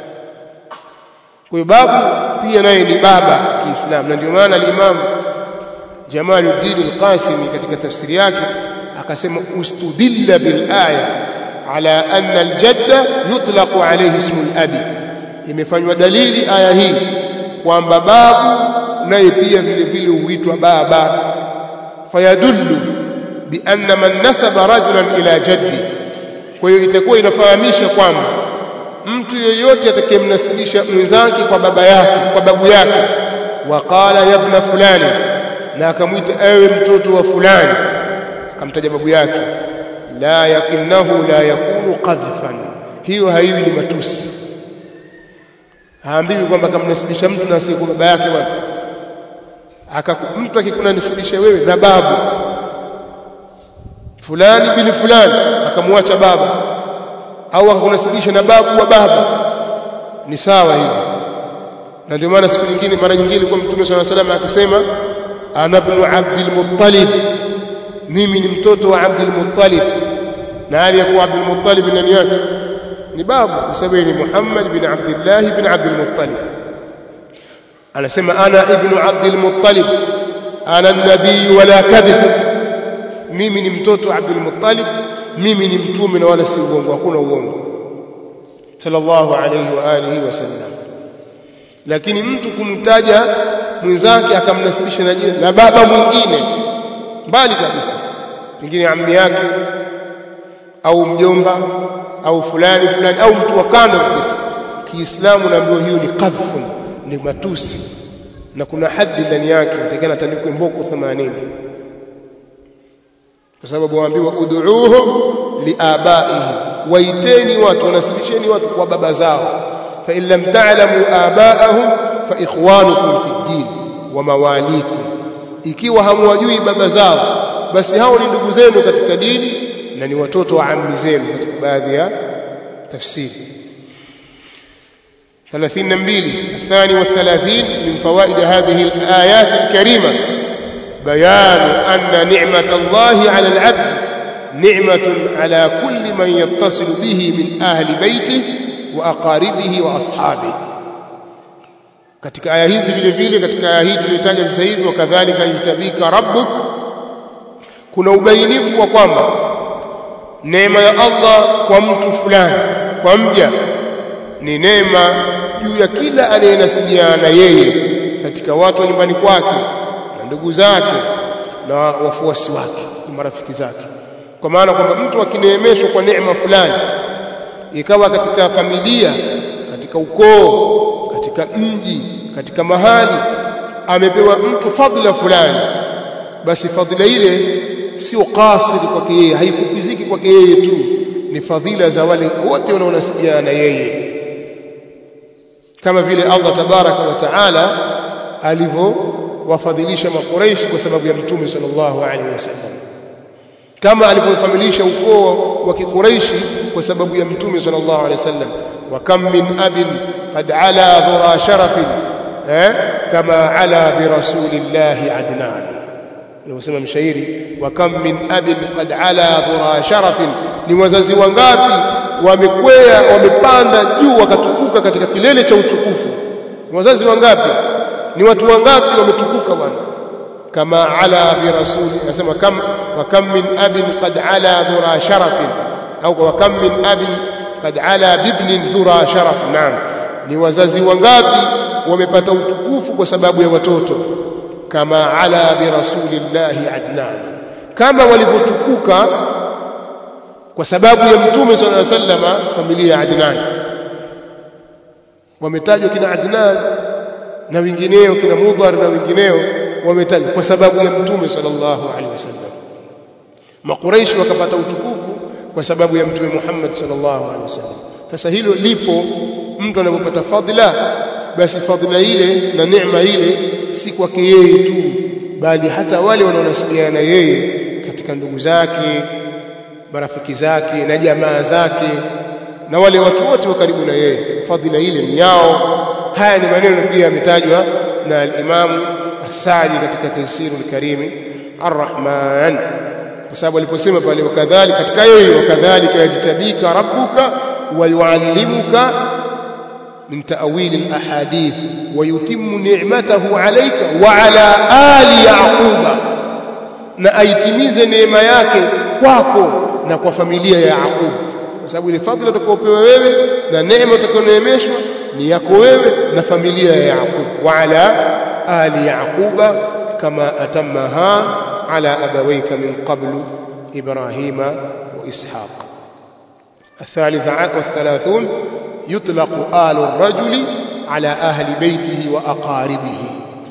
Kwa babu pia naye ni baba Kiislamu, na ndio maana al-Imam Jamaluddin al-Qasimi katika tafsiri yake akasema ustudilla bil aya ala anna al-jadda yutlaqu alayhi ismu al-abi, imefanywa dalili aya hii kwamba babu naye pia vile vile huitwa baba. Fayadullu bi anna man nasaba rajulan ila jaddi, kwa hiyo itakuwa inafahamisha kwamba mtu yoyote atakayemnasibisha mwenzake kwa baba yake, kwa babu yake, waqala ya ibn fulani, na akamwita ewe mtoto wa fulani, akamtaja babu yake, la yakinahu la yakunu qadhfan, hiyo haiwi ni matusi. Haambiwi kwamba kamnasibisha mtu na si kwa baba yake bwana. Akamtu akikunasibisha wewe na babu fulani bin fulani, akamwacha baba, au akakunasibisha na babu wa baba, ni sawa hivi. Na ndio maana siku nyingine, mara nyingine kwa Mtume صلى الله عليه وسلم akisema ana ibn Abdul Muttalib, mimi ni mtoto wa Abdul Muttalib. Na aliyekuwa Abdul Muttalib nani yake? Ni babu, kwa sababu ni Muhammad bin Abdullah bin Abdul Muttalib. Anasema ana ibn Abdul Muttalib ana nabii wala kadhib, mimi ni mtoto wa Abdul Muttalib, mimi ni mtume na wala si uongo, hakuna uongo, sallallahu alayhi wa alihi wasallam. Lakini mtu kumtaja mwenzake akamnasibisha na jina la baba mwingine mbali kabisa, pengine ammi yake au mjomba au fulani fulani au mtu wa kando kabisa, Kiislamu naambiwa hiyo ni qadhfun, ni matusi, na kuna haddi ndani yake, atakana atandikwe mboko themanini, kwa sababu waambiwa ud'uuhum liabaihim, waiteni watu, wanasibisheni watu kwa baba zao. fa in lam ta'lamu abaahum fa ikhwanukum fi din wa mawalikum, ikiwa hamwajui baba zao basi hao ni ndugu zenu katika dini na ni watoto wa ammi zenu, katika baadhi ya tafsiri. ثلاثين نمبيلي الثاني والثلاثين من فوائد هذه الآيات الكريمة بيان أن نعمة الله على العبد ni'matun ala kulli man yattasilu bihi min ahli baitihi wa aqaribihi wa ashabihi. Katika aya hizi vile vile, katika aya hii tulitaja sasa hivi, wakadhalika yajtabika rabbuk, kuna ubainifu wa kwamba neema ya Allah kwa mtu fulani, kwa mja, ni neema juu ya kila anayenasibiana yeye katika watu wa nyumbani kwake na ndugu zake na wafuasi wake na marafiki zake. Kwa maana kwamba mtu akineemeshwa kwa neema fulani, ikawa katika familia, katika ukoo, katika mji, katika mahali amepewa mtu fadhila fulani, basi fadhila ile sio kasiri kwake yeye, haifupiziki kwake yeye tu, ni fadhila za wale wote wanaonasibiana na yeye, kama vile Allah tabaraka wa taala alivyowafadhilisha makuraishi kwa sababu ya mtume sallallahu alaihi wasallam, kama alivyofamilisha ukoo wa kikuraishi kwa sababu ya mtume sallallahu alaihi wasallam. Wa kam min abin qad ala dhura sharafin eh kama ala bi rasulillahi adnan. Unasema mshairi, wa kam min abin qad ala dhura sharafin, ni wazazi wangapi wamekwea, wamepanda juu wakatukuka katika kilele cha utukufu. Wazazi wangapi, ni watu wangapi wametukuka bwana, kama ala bi rasuli. Anasema kam wa kam min abin qad ala dhura sharafin, au wa kam min abin qad ala bibnin dhura sharaf. Naam, ni wazazi wangapi wamepata utukufu kwa sababu ya watoto, kama ala bi rasulillahi adnan, kama walivyotukuka kwa sababu ya mtume sallallahu alaihi wasallam. Familia ya Adnan wametajwa, kina Adnan na wengineo, kina Mudhar na wengineo wametajwa kwa sababu ya mtume sallallahu alaihi wasallam. Makuraishi wakapata utukufu kwa sababu ya mtume Muhammad sallallahu alaihi wasallam. Sasa hilo lipo, mtu anapopata fadhila, basi fadhila ile na neema ile si kwake yeye tu, bali hata wale wanaonasibiana na yeye katika ndugu zake, marafiki zake na jamaa zake na wale watu wote wa karibu na yeye, fadhila ile ni yao. Haya ni maneno pia yametajwa na al-Imam As-Sa'di katika Tafsir al-Karim Ar-Rahman, kwa sababu aliposema pale wakadhalika, katika yeye wakadhalika yajtabika rabbuka wa yuallimuka min ta'wil al-ahadith wa yutimmu ni'matahu alayka wa ala ali yaquba, na aitimize neema yake kwako na kwa familia ya Yaqub, kwa sababu ile fadhila utakayopewa wewe na neema utakayoneemeshwa ni yako wewe na familia ya Yaqub. Wa ala ali yaquba kama atammaha ala abawayka min qablu ibrahima wa ishaq. الثالث والثلاثون يطلق آل الرجل على أهل بيته وأقاربه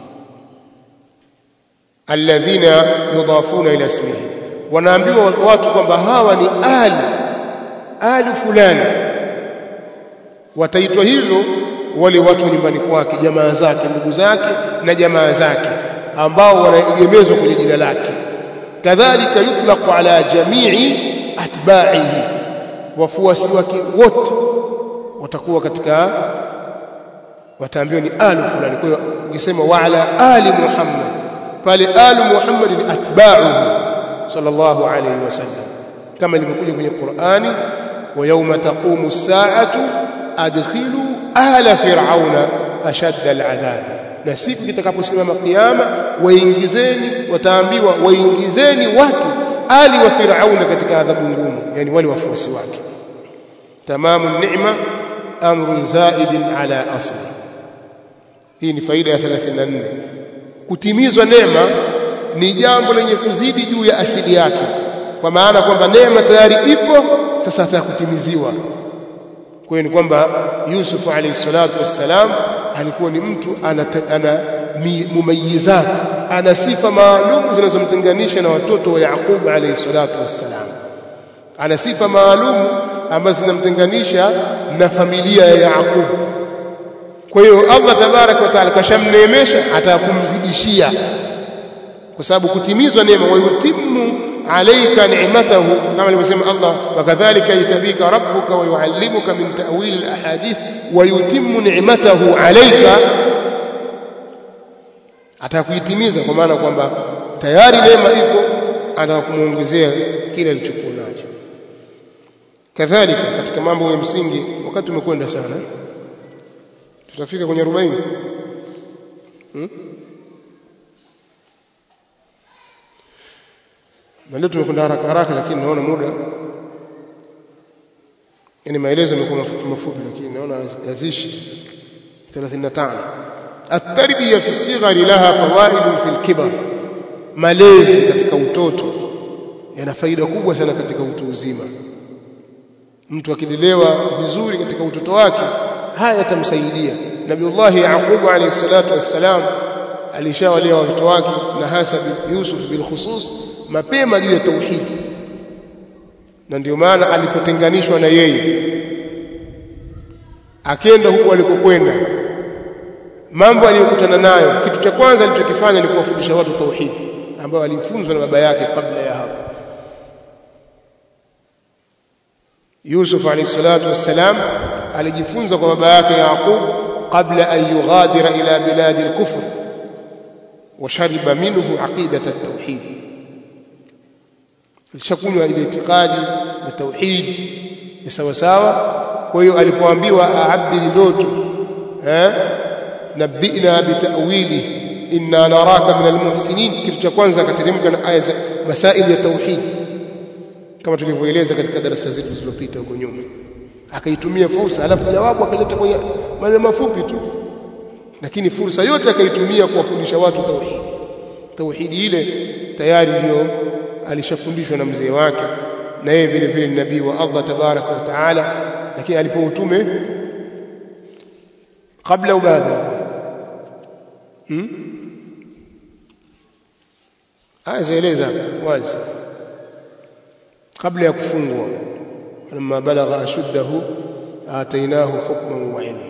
الذين يضافون إلى اسمه. wanaambiwa watu kwamba hawa ni ali ali fulani, wataitwa hivyo wale watu nyumbani kwake, jamaa zake, ndugu zake na jamaa zake ambao wanaegemezwa kwenye jina lake. Kadhalika yutlaqu ala jamii atba'ihi, wafuasi wake wote watakuwa katika, wataambiwa ni ali fulani. Kwa hiyo ukisema wa ala ali Muhammad, pale ali Muhammad ni atba'uhu sallallahu alayhi wasallam, kama ilivyokuja kwenye Qur'ani, wa yawma taqumu as-sa'atu adkhilu ahla fir'auna ashadda al-'adhab, na siku kitakaposimama kiyama waingizeni, wataambiwa waingizeni watu ali wa fir'auna katika adhabu ngumu, yani wale wafuasi wake. Tamamu ni'ma amrun zaidin ala asli. Hii ni faida ya thelathini na nne. Kutimizwa neema ni jambo lenye kuzidi juu ya asili yake, kwa maana kwamba neema tayari ipo, sasa atakutimiziwa. Kwa hiyo ni kwamba Yusuf alayhi salatu wassalam alikuwa ni mtu ana, ana mumayizat, ana sifa maalum zinazomtenganisha na watoto wa Yaqub alayhi salatu wassalam, ana sifa maalum ambazo zinamtenganisha na familia ya Yaqub. Kwa hiyo Allah tabarak wa taala kashamneemesha, atakumzidishia, kwa sababu kutimizwa neema, wa yutimmu alayka ni'matahu, kama alivyosema Allah, wakadhalika yatabika rabbuka wa yuallimuka min ta'wil al-ahadith wa yutimmu ni'matahu alayka, atakuitimiza. Kwa maana kwamba tayari neema iko, anakumuongezea kile alichokuwa nacho. Kadhalika katika mambo ya msingi, wakati umekwenda sana, tutafika kwenye arobaini. hmm? na leo tumekwenda haraka haraka, lakini naona muda, yani maelezo yamekuwa mafupi mafupi, lakini naona yazishi thelathini na tano. At-tarbiyya fi sighari laha fawaid fi al-kibar, malezi katika utoto yana faida kubwa sana katika utu uzima. Mtu akilelewa vizuri katika utoto wake, haya yatamsaidia. Nabiullah Yaqub alayhi salatu wassalam alishawalea watoto wake, na hasa Yusuf bil khusus, mapema juu ya tauhid, na ndio maana alipotenganishwa na yeye akenda huko alikokwenda, mambo aliyokutana nayo, kitu cha kwanza alichokifanya ni kuwafundisha watu tauhid, ambao alifunzwa na baba yake kabla ya hapo. Yusuf alayhi salatu wassalam alijifunza kwa baba yake Yaqub kabla an yughadira ila bilad al-kufr, wa shariba minhu aqidat at-tauhid. Alishakunywa ile itikadi na tauhid ni sawa sawa. Kwa hiyo alipoambiwa aabiri ndoto, eh nabina bitawili inna naraka min almuhsinin, kitu cha kwanza akateremka na aya za masaili ya tauhid, kama tulivyoeleza katika darasa zetu zilizopita huko nyuma. Akaitumia fursa, alafu jawabu akaleta kwenye maneno mafupi tu, lakini fursa yote akaitumia kuwafundisha watu tauhid. Tauhid ile tayari ndio alishafundishwa na mzee wake, na yeye vile vile ni nabii wa Allah tabaraka wa taala, lakini alipo utume kabla au baada. hmm? aya zaeleza wazi kabla ya kufungwa, lamma balagha ashuddahu atainahu hukman wa ilma.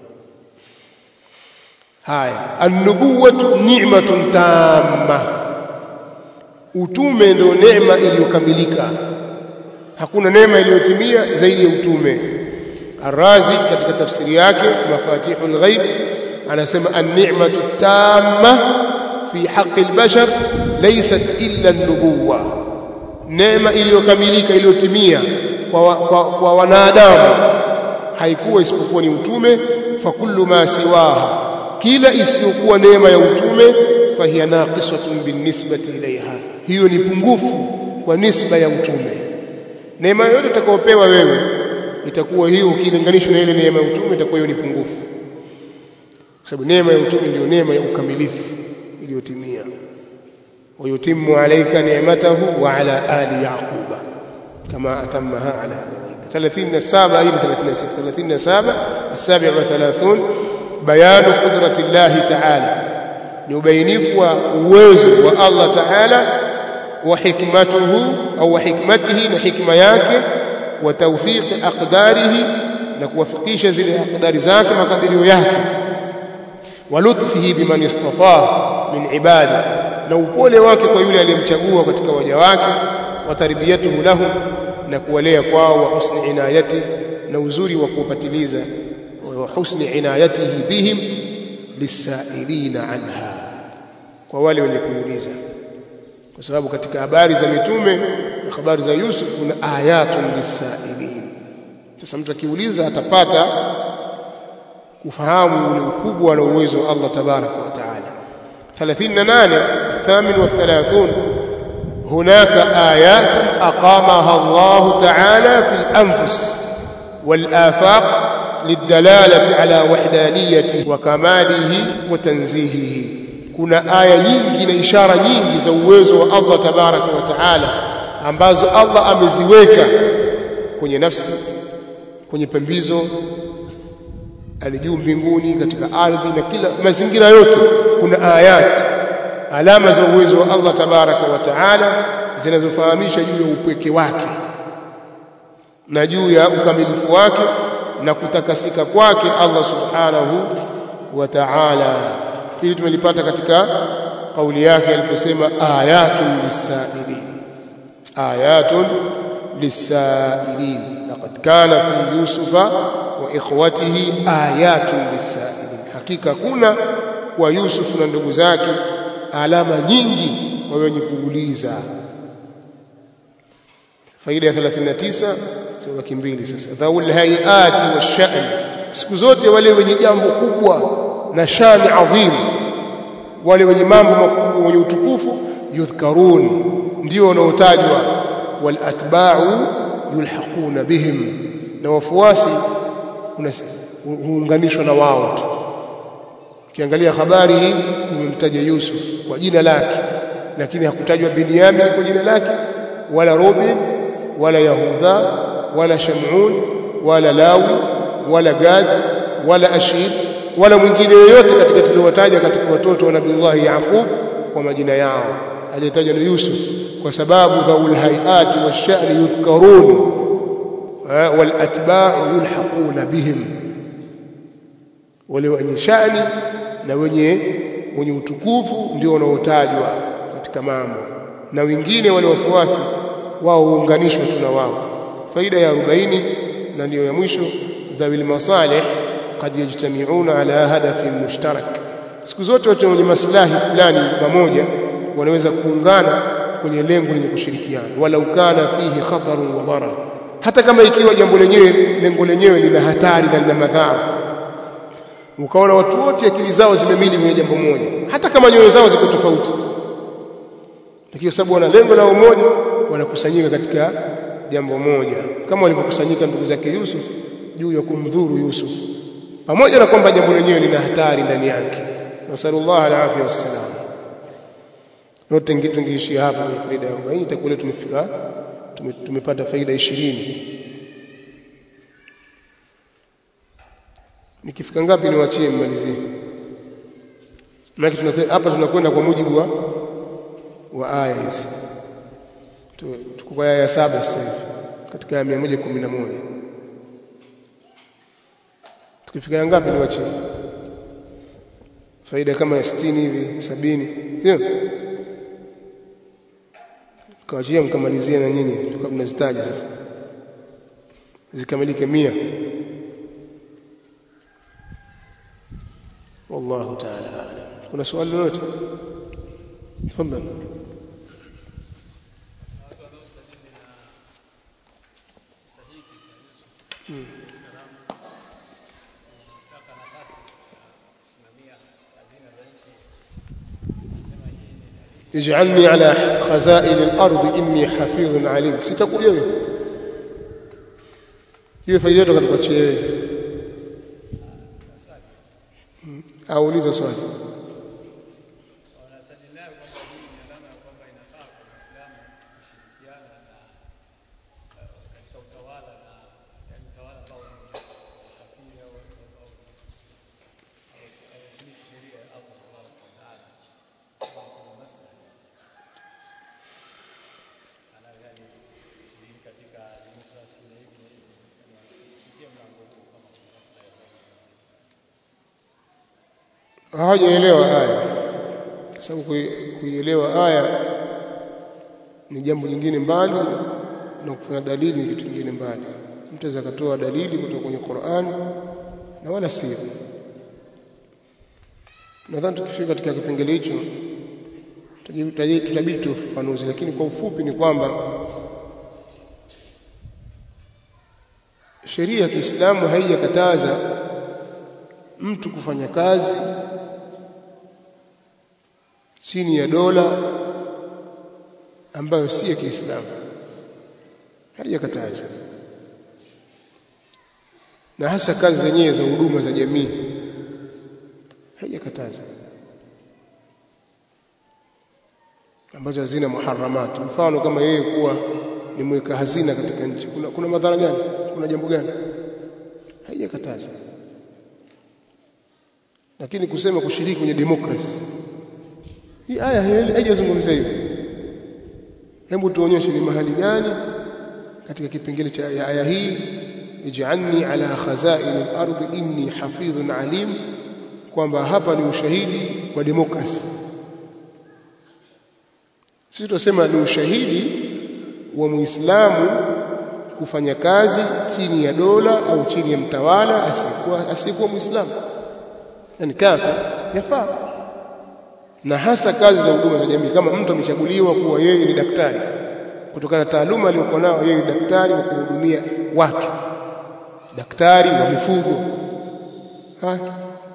haya an-nubuwwatu ni'matun tamma, utume ndio neema iliyokamilika, hakuna neema iliyotimia zaidi ya utume. Ar-Razi katika tafsiri yake Mafatihul Ghaib anasema an-ni'matu tamma fi haqqi al-bashar laysat illa an-nubuwwa, neema iliyokamilika iliyotimia kwa, kwa, kwa wanadamu haikuwa isipokuwa ni utume. Fa kullu ma siwaha, kila isiyokuwa neema ya utume, fahiya naqisatun binisbati ilaiha, hiyo ni pungufu kwa nisba ya utume. Neema yote utakayopewa wewe itakuwa hiyo, ukilinganisha na ile neema ya utume itakuwa hiyo ni pungufu, kwa sababu neema ya utume ndio neema ya ukamilifu iliyotimia. wa yutimmu alayka ni'matahu wa ala ali yaquba kama atammaha ala ثلاثين السابع إلى ثلاثين الستة ثلاثين السابع السابع وثلاثون بيان قدرة الله تعالى، يبينف ووزن والله تعالى وحكمته أو حكمته وحكمة yake وتوفيق أقداره نكوفقيش زي أقدار ذاك مقدره yake ولطفه بمن اصطفاه من عباده، لو pole wake kwa yule aliyemchagua katika waja wake, وتربيته لهم na kuwalea kwao, wa husni inayati, na uzuri wa kuwapatiliza, wa husni inayatihi bihim lisailina anha, kwa wale wenye kuuliza. Kwa sababu katika habari za mitume na habari za Yusuf kuna ayatun lisailin. Sasa mtu akiuliza atapata kufahamu ule ukubwa na uwezo wa Allah tabaraka wa taala. ثلاثين na nane الثامن والثلاثون هناك آيات أقامها الله تعالى في الأنفس والآفاق للدلالة على وحدانيته وكماله وتنزيهه. كنا آية nyingi na ishara nyingi za uwezo wa Allah tabaraka wa taala ambazo Allah ameziweka kwenye nafsi, kwenye pembizo, alijuu mbinguni, katika ardhi na kila mazingira yote. Kuna ayat, alama za uwezo wa Allah tabaraka wa taala zinazofahamisha juu ya upweke wake na juu ya ukamilifu wake na kutakasika kwake Allah subhanahu wa ta'ala. Hili tumelipata katika kauli yake aliposema ayatun lisailin, ayatun lisailin, laqad kana fi yusufa wa ikhwatihi ayatun lisailin, hakika kuna kwa Yusuf na ndugu zake alama nyingi kwa wenye kuuliza. faida ya thelathini na tisa sio baki mbili sasa. Dhaul hayati washa'n, siku zote wale wenye jambo kubwa na shani adhim, wale wenye mambo makubwa wenye utukufu, yudhkarun, ndio wanaotajwa. Wal atba'u yulhaquna bihim, na wafuasi huunganishwa na wao tu. Ukiangalia habari hii imemtaja Yusuf kwa jina lake, lakini hakutajwa Binyamin kwa jina lake, wala Rubin, wala Yahudha, wala Shamun, wala Lawi, wala Gad, wala Ashir, wala mwingine yoyote katika tuliotaja katika watoto wa Nabii Yaqub kwa majina yao. Aliyetajwa ni Yusuf kwa sababu dhaul hayati washani yudhkarun wal atba'u yulhaquna bihim, wale wenye shani na wenye wenye utukufu ndio wanaotajwa katika mambo, na wengine wale wafuasi wao huunganishwa tu na wao. Faida ya arobaini na ndio ya mwisho, dhawil masalih qad yajtami'una ala hadafin mushtarak, siku zote watu wenye maslahi fulani pamoja wanaweza kuungana kwenye lengo lenye kushirikiana. Wala ukana fihi khatarun wa darar, hata kama ikiwa jambo lenyewe lengo lenyewe lina hatari na lina madhara, ukaona watu wote akili zao zimemili kwenye jambo moja, hata kama nyoyo zao ziko tofauti, lakini sababu wana lengo lao moja, wanakusanyika katika jambo moja, kama walivyokusanyika ndugu zake Yusuf juu ya kumdhuru Yusuf, pamoja na kwamba jambo lenyewe lina hatari ndani yake. Nasallallahu alaihi wasallam. Note tungeishia hapa kwenye faida ya arobaini, itakuwa tumefika tumepata faida ishirini. Nikifika ngapi niwaachie mmalizie? Maana hapa tunakwenda kwa mujibu wa wa aya hizi. Tuko kwa aya ya saba sasa hivi katika aya mia moja kumi na moja. Tukifika ngapi niwaachie? Faida kama ya sitini hivi, sabini. Sio? Kaachia mkamalizia na nyinyi tukawa mnazitaja sasa. Zikamilike mia. والله تعالى أعلم. kuna swali lolote? Tafadhali. اجعلني على خزائن الأرض إني حفيظ عليم. sitakuja hiyo hiyo faida yote katika wewe. Auliza swali. Hawajaelewa aya, kwa sababu kuielewa aya ni jambo jingine mbali na kufanya dalili ni kitu kingine mbali. Mtu aweza kutoa dalili kutoka kwenye Qur'an na wala sio. Nadhani tukifika katika kipengele hicho tutabidi tufafanuzi, lakini kwa ufupi ni kwamba sheria ya Kiislamu haijakataza mtu kufanya kazi chini ya dola ambayo si ya Kiislamu, haijakataza, na hasa kazi zenyewe za huduma za jamii haijakataza, ambazo hazina muharramat. Mfano kama yeye kuwa ni mweka hazina katika nchi, kuna, kuna madhara gani? Kuna jambo gani? Haijakataza. Lakini kusema kushiriki kwenye demokrasi, hii aya haijazungumza hivyo. Hebu tuonyeshe ni mahali gani katika kipengele cha aya hii, ij'alni ala khazain al-ardh inni hafidhun alim, kwamba hapa ni ushahidi wa demokrasi. Sisi tunasema ni ushahidi wa Muislamu kufanya kazi chini ya dola au chini ya mtawala asiyekuwa asiyekuwa Muislamu, yani kafir, yafaa. Na hasa kazi za huduma za jamii, kama mtu amechaguliwa kuwa yeye ni daktari, kutokana na taaluma aliyokuwa nayo yeye, daktari wa kuhudumia watu, daktari wa mifugo. Haya,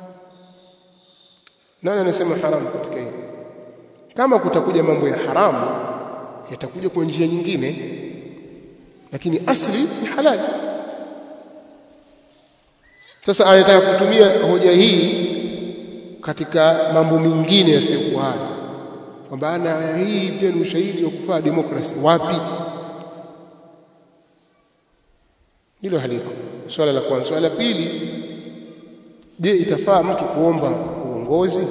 nani anasema haramu katika hili? Kama kutakuja mambo ya haramu yatakuja kwa njia nyingine, lakini asli ni halali. Sasa anataka kutumia hoja hii katika mambo mengine yasiyokuwa haya, kwamba ana hii pia ni ushahidi wa kufaa demokrasi. Wapi? Hilo haliko. Swala la kwanza. Swala la pili, je, itafaa mtu kuomba uongozi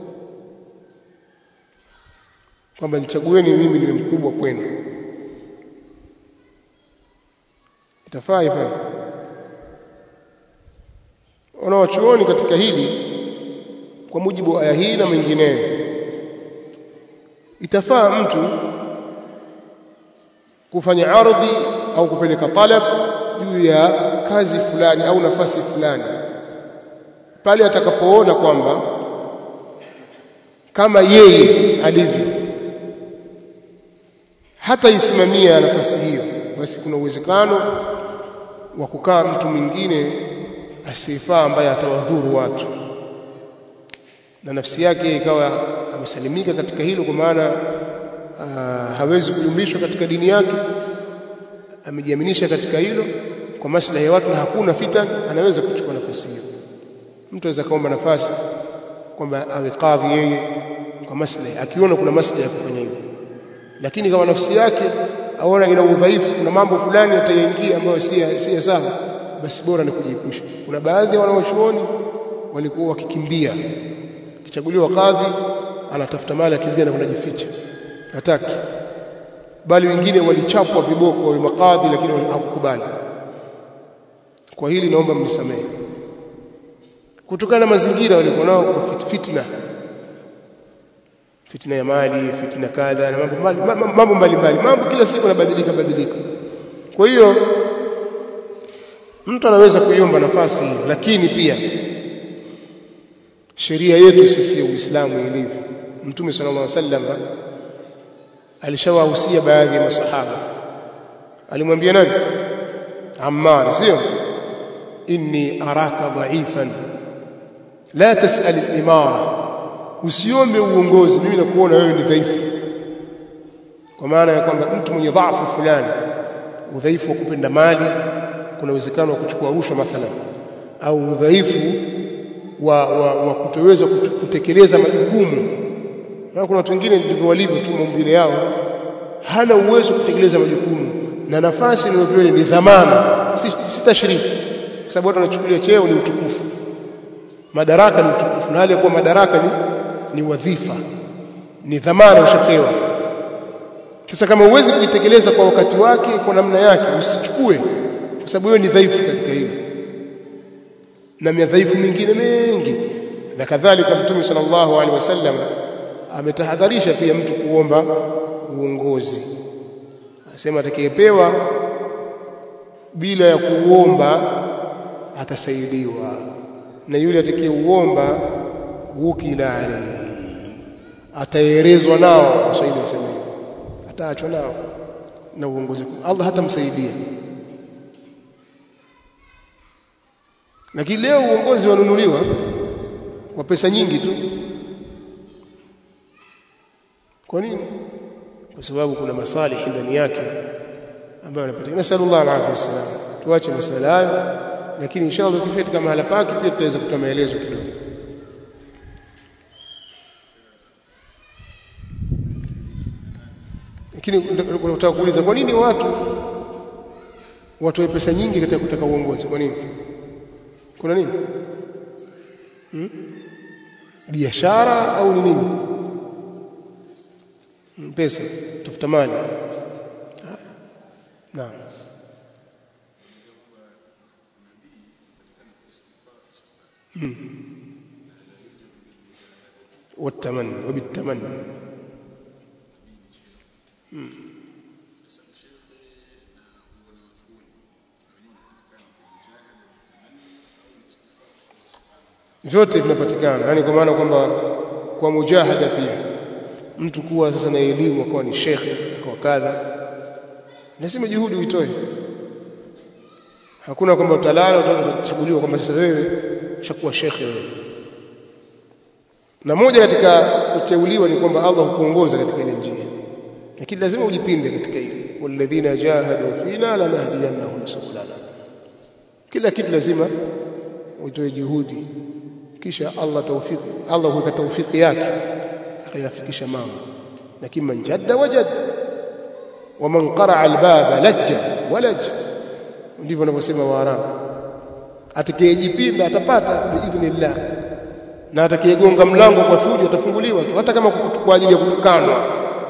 kwamba nichagueni mimi niwe mkubwa kwenu? Itafaa hivyo? Wanawachuoni katika hili kwa mujibu wa aya hii na mengineyo, itafaa mtu kufanya ardhi au kupeleka talab juu ya kazi fulani au nafasi fulani pale atakapoona kwamba kama yeye alivyo hata isimamia nafasi hiyo, basi kuna uwezekano wa kukaa mtu mwingine asifaa ambaye atawadhuru watu, na nafsi yake ikawa amesalimika katika hilo, kwa maana uh, hawezi kuyumbishwa katika dini yake, amejiaminisha katika hilo kwa maslahi ya watu na hakuna fitan, anaweza kuchukua nafasi hiyo. Mtu aweza kaomba nafasi kwamba awe kadhi yeye kwa maslahi, akiona kuna maslahi ya kufanya hivyo. Lakini kama nafsi yake aona ina udhaifu, kuna mambo fulani atayaingia ambayo si si sawa, basi bora ni kujiepusha. Kuna baadhi ya wanawachuoni walikuwa wakikimbia, kichaguliwa kadhi anatafuta mali akimbia na kunajificha, hataki. Bali wengine walichapwa viboko wa makadhi, lakini hawakukubali. Kwa hili naomba mnisamehe, kutokana na mazingira walikuwa nao kwa fitna, fitna ya mali, fitna kadha na mambo mambo mbalimbali, mambo kila siku yanabadilika badilika. Kwa hiyo mtu anaweza kuiomba nafasi hii, lakini pia sheria yetu sisi ya Uislamu ilivyo, Mtume sallallahu alaihi wasallam alishawahusia baadhi ya masahaba. Alimwambia nani? Ammar, sio? Inni araka dha'ifan la tas'al al-imara, usiombe uongozi, mimi nakuona wewe ni dhaifu. Kwa maana ya kwamba mtu mwenye dhaifu fulani, udhaifu wa kupenda mali, kuna uwezekano wa kuchukua rushwa mathalan, au udhaifu wa, wa, wa kutoweza kutekeleza majukumu. Na kuna watu wengine ndivyo walivyo tu maumbile yao, hana uwezo kutekeleza majukumu, na nafasi inayopewa ni dhamana, si, si tashrifu, kwa sababu watu wanachukulia cheo ni utukufu, madaraka ni utukufu, na hali ya kuwa madaraka ni, ni wadhifa, ni dhamana ushapewa. Kisa kama uwezi kuitekeleza kwa wakati wake, kwa namna yake, usichukue, kwa sababu wewe ni dhaifu katika hilo, na madhaifu mengine mengi. Na kadhalika Mtume sallallahu alaihi wasallam ametahadharisha pia mtu kuomba uongozi. Anasema atakayepewa bila ya kuomba atasaidiwa, na yule atakayeuomba wukila alayhi, ataelezwa nao. Waswahili wasema ataachwa nao na uongozi, Allah hatamsaidia. Lakini leo uongozi wanunuliwa kwa pesa nyingi tu. Kwa nini? Kwa sababu kuna masalihi ndani yake ambayo yanapatikana. Nasallallahu alaihi wasallam. Tuache masala hayo, lakini inshallah tukifika kama mahala pake pia tutaweza kutoa maelezo kidogo. Lakini unataka kuuliza kwa nini watu watoe pesa nyingi katika kutaka uongozi? Kwa nini? Kuna nini? Hmm? Biashara au ni nini? Pesa, tafuta mali. Naam. Hmm. Watamanni, wabitamanni. Hmm. Vyote vinapatikana, yani kwa maana kwamba kwa mujahada pia mtu kuwa sasa na elimu akawa ni shekhe akawa kadha, lazima juhudi uitoe. Hakuna kwamba utalala utachaguliwa kwamba sasa wewe ushakuwa shekhe wewe. Na moja katika kuteuliwa ni kwamba Allah hukuongoza katika ile njia, lakini lazima ujipinde katika hilo. Walladhina jahadu fina lanahdiyannahum subulana, kila kitu lazima utoe juhudi, kisha Allah tawfiki, Allah huweka tawfiki yake akayafikisha mambo. Lakini man jadda wajad wa man qara'a albaba lajja walaj, ndivyo wanavyosema Waarabu. Atakayejipinda atapata biidhnillah, na atakayegonga mlango kwa fujo atafunguliwa tu, hata kama kwa ajili ya kutukanwa.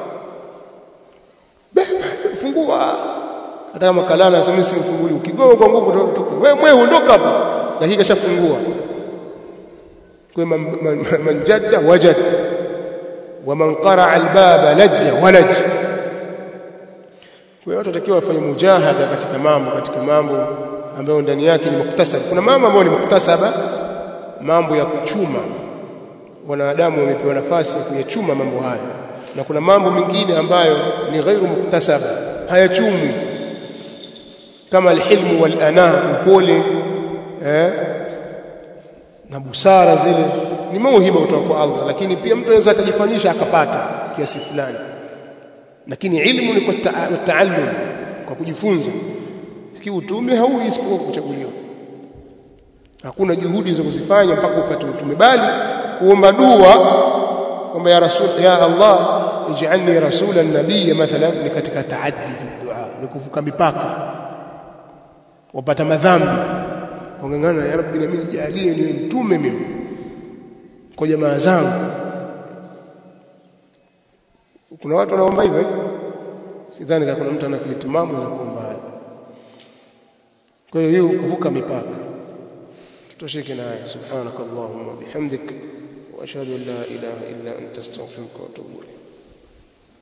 Fungua, hata kama kalala aseme si mfunguliwe, ukigonga kwa nguvu wewe mwe ondoka hapa, dakika shafungua. Kwa man jadda wajad wa man qara'a albaba lajja walaj. Kwa hiyo watu watakiwa wafanye mujahada katika mambo katika mambo ambayo ndani yake ni muktasab. Kuna mambo ambayo ni muktasaba, mambo ya kuchuma, wanadamu wamepewa nafasi ya kuyachuma mambo haya, na kuna mambo mengine ambayo ni ghairu muktasaba, hayachumwi, kama alhilmu wal ana, upole eh na busara, zile ni mauhiba kutoka kwa Allah, lakini pia mtu anaweza akajifanyisha akapata kiasi fulani. Lakini ilmu ni kwa taallum, kwa kujifunza. Kiutume hauwi isipokuwa kuchaguliwa. Hakuna juhudi za kuzifanya mpaka upate utume, bali kuomba dua kwamba ya rasul ya Allah ij'alni rasulan nabiyya mathalan, ni katika taaddi fi dua, ni kuvuka mipaka, wapata madhambi, ongangana ya rabbi na mimi nijalie niwe mtume mimi kwa jamaa zangu. Kuna watu wanaomba hivyo, sidhani kama kuna mtu ana kitimamu ya kuomba hayo. Kwa hiyo hiyo kuvuka mipaka tutosheke na haya. Subhanakallahumma bihamdik wa ashhadu an la ilaha illa anta astaghfiruka wa atubu ilayk.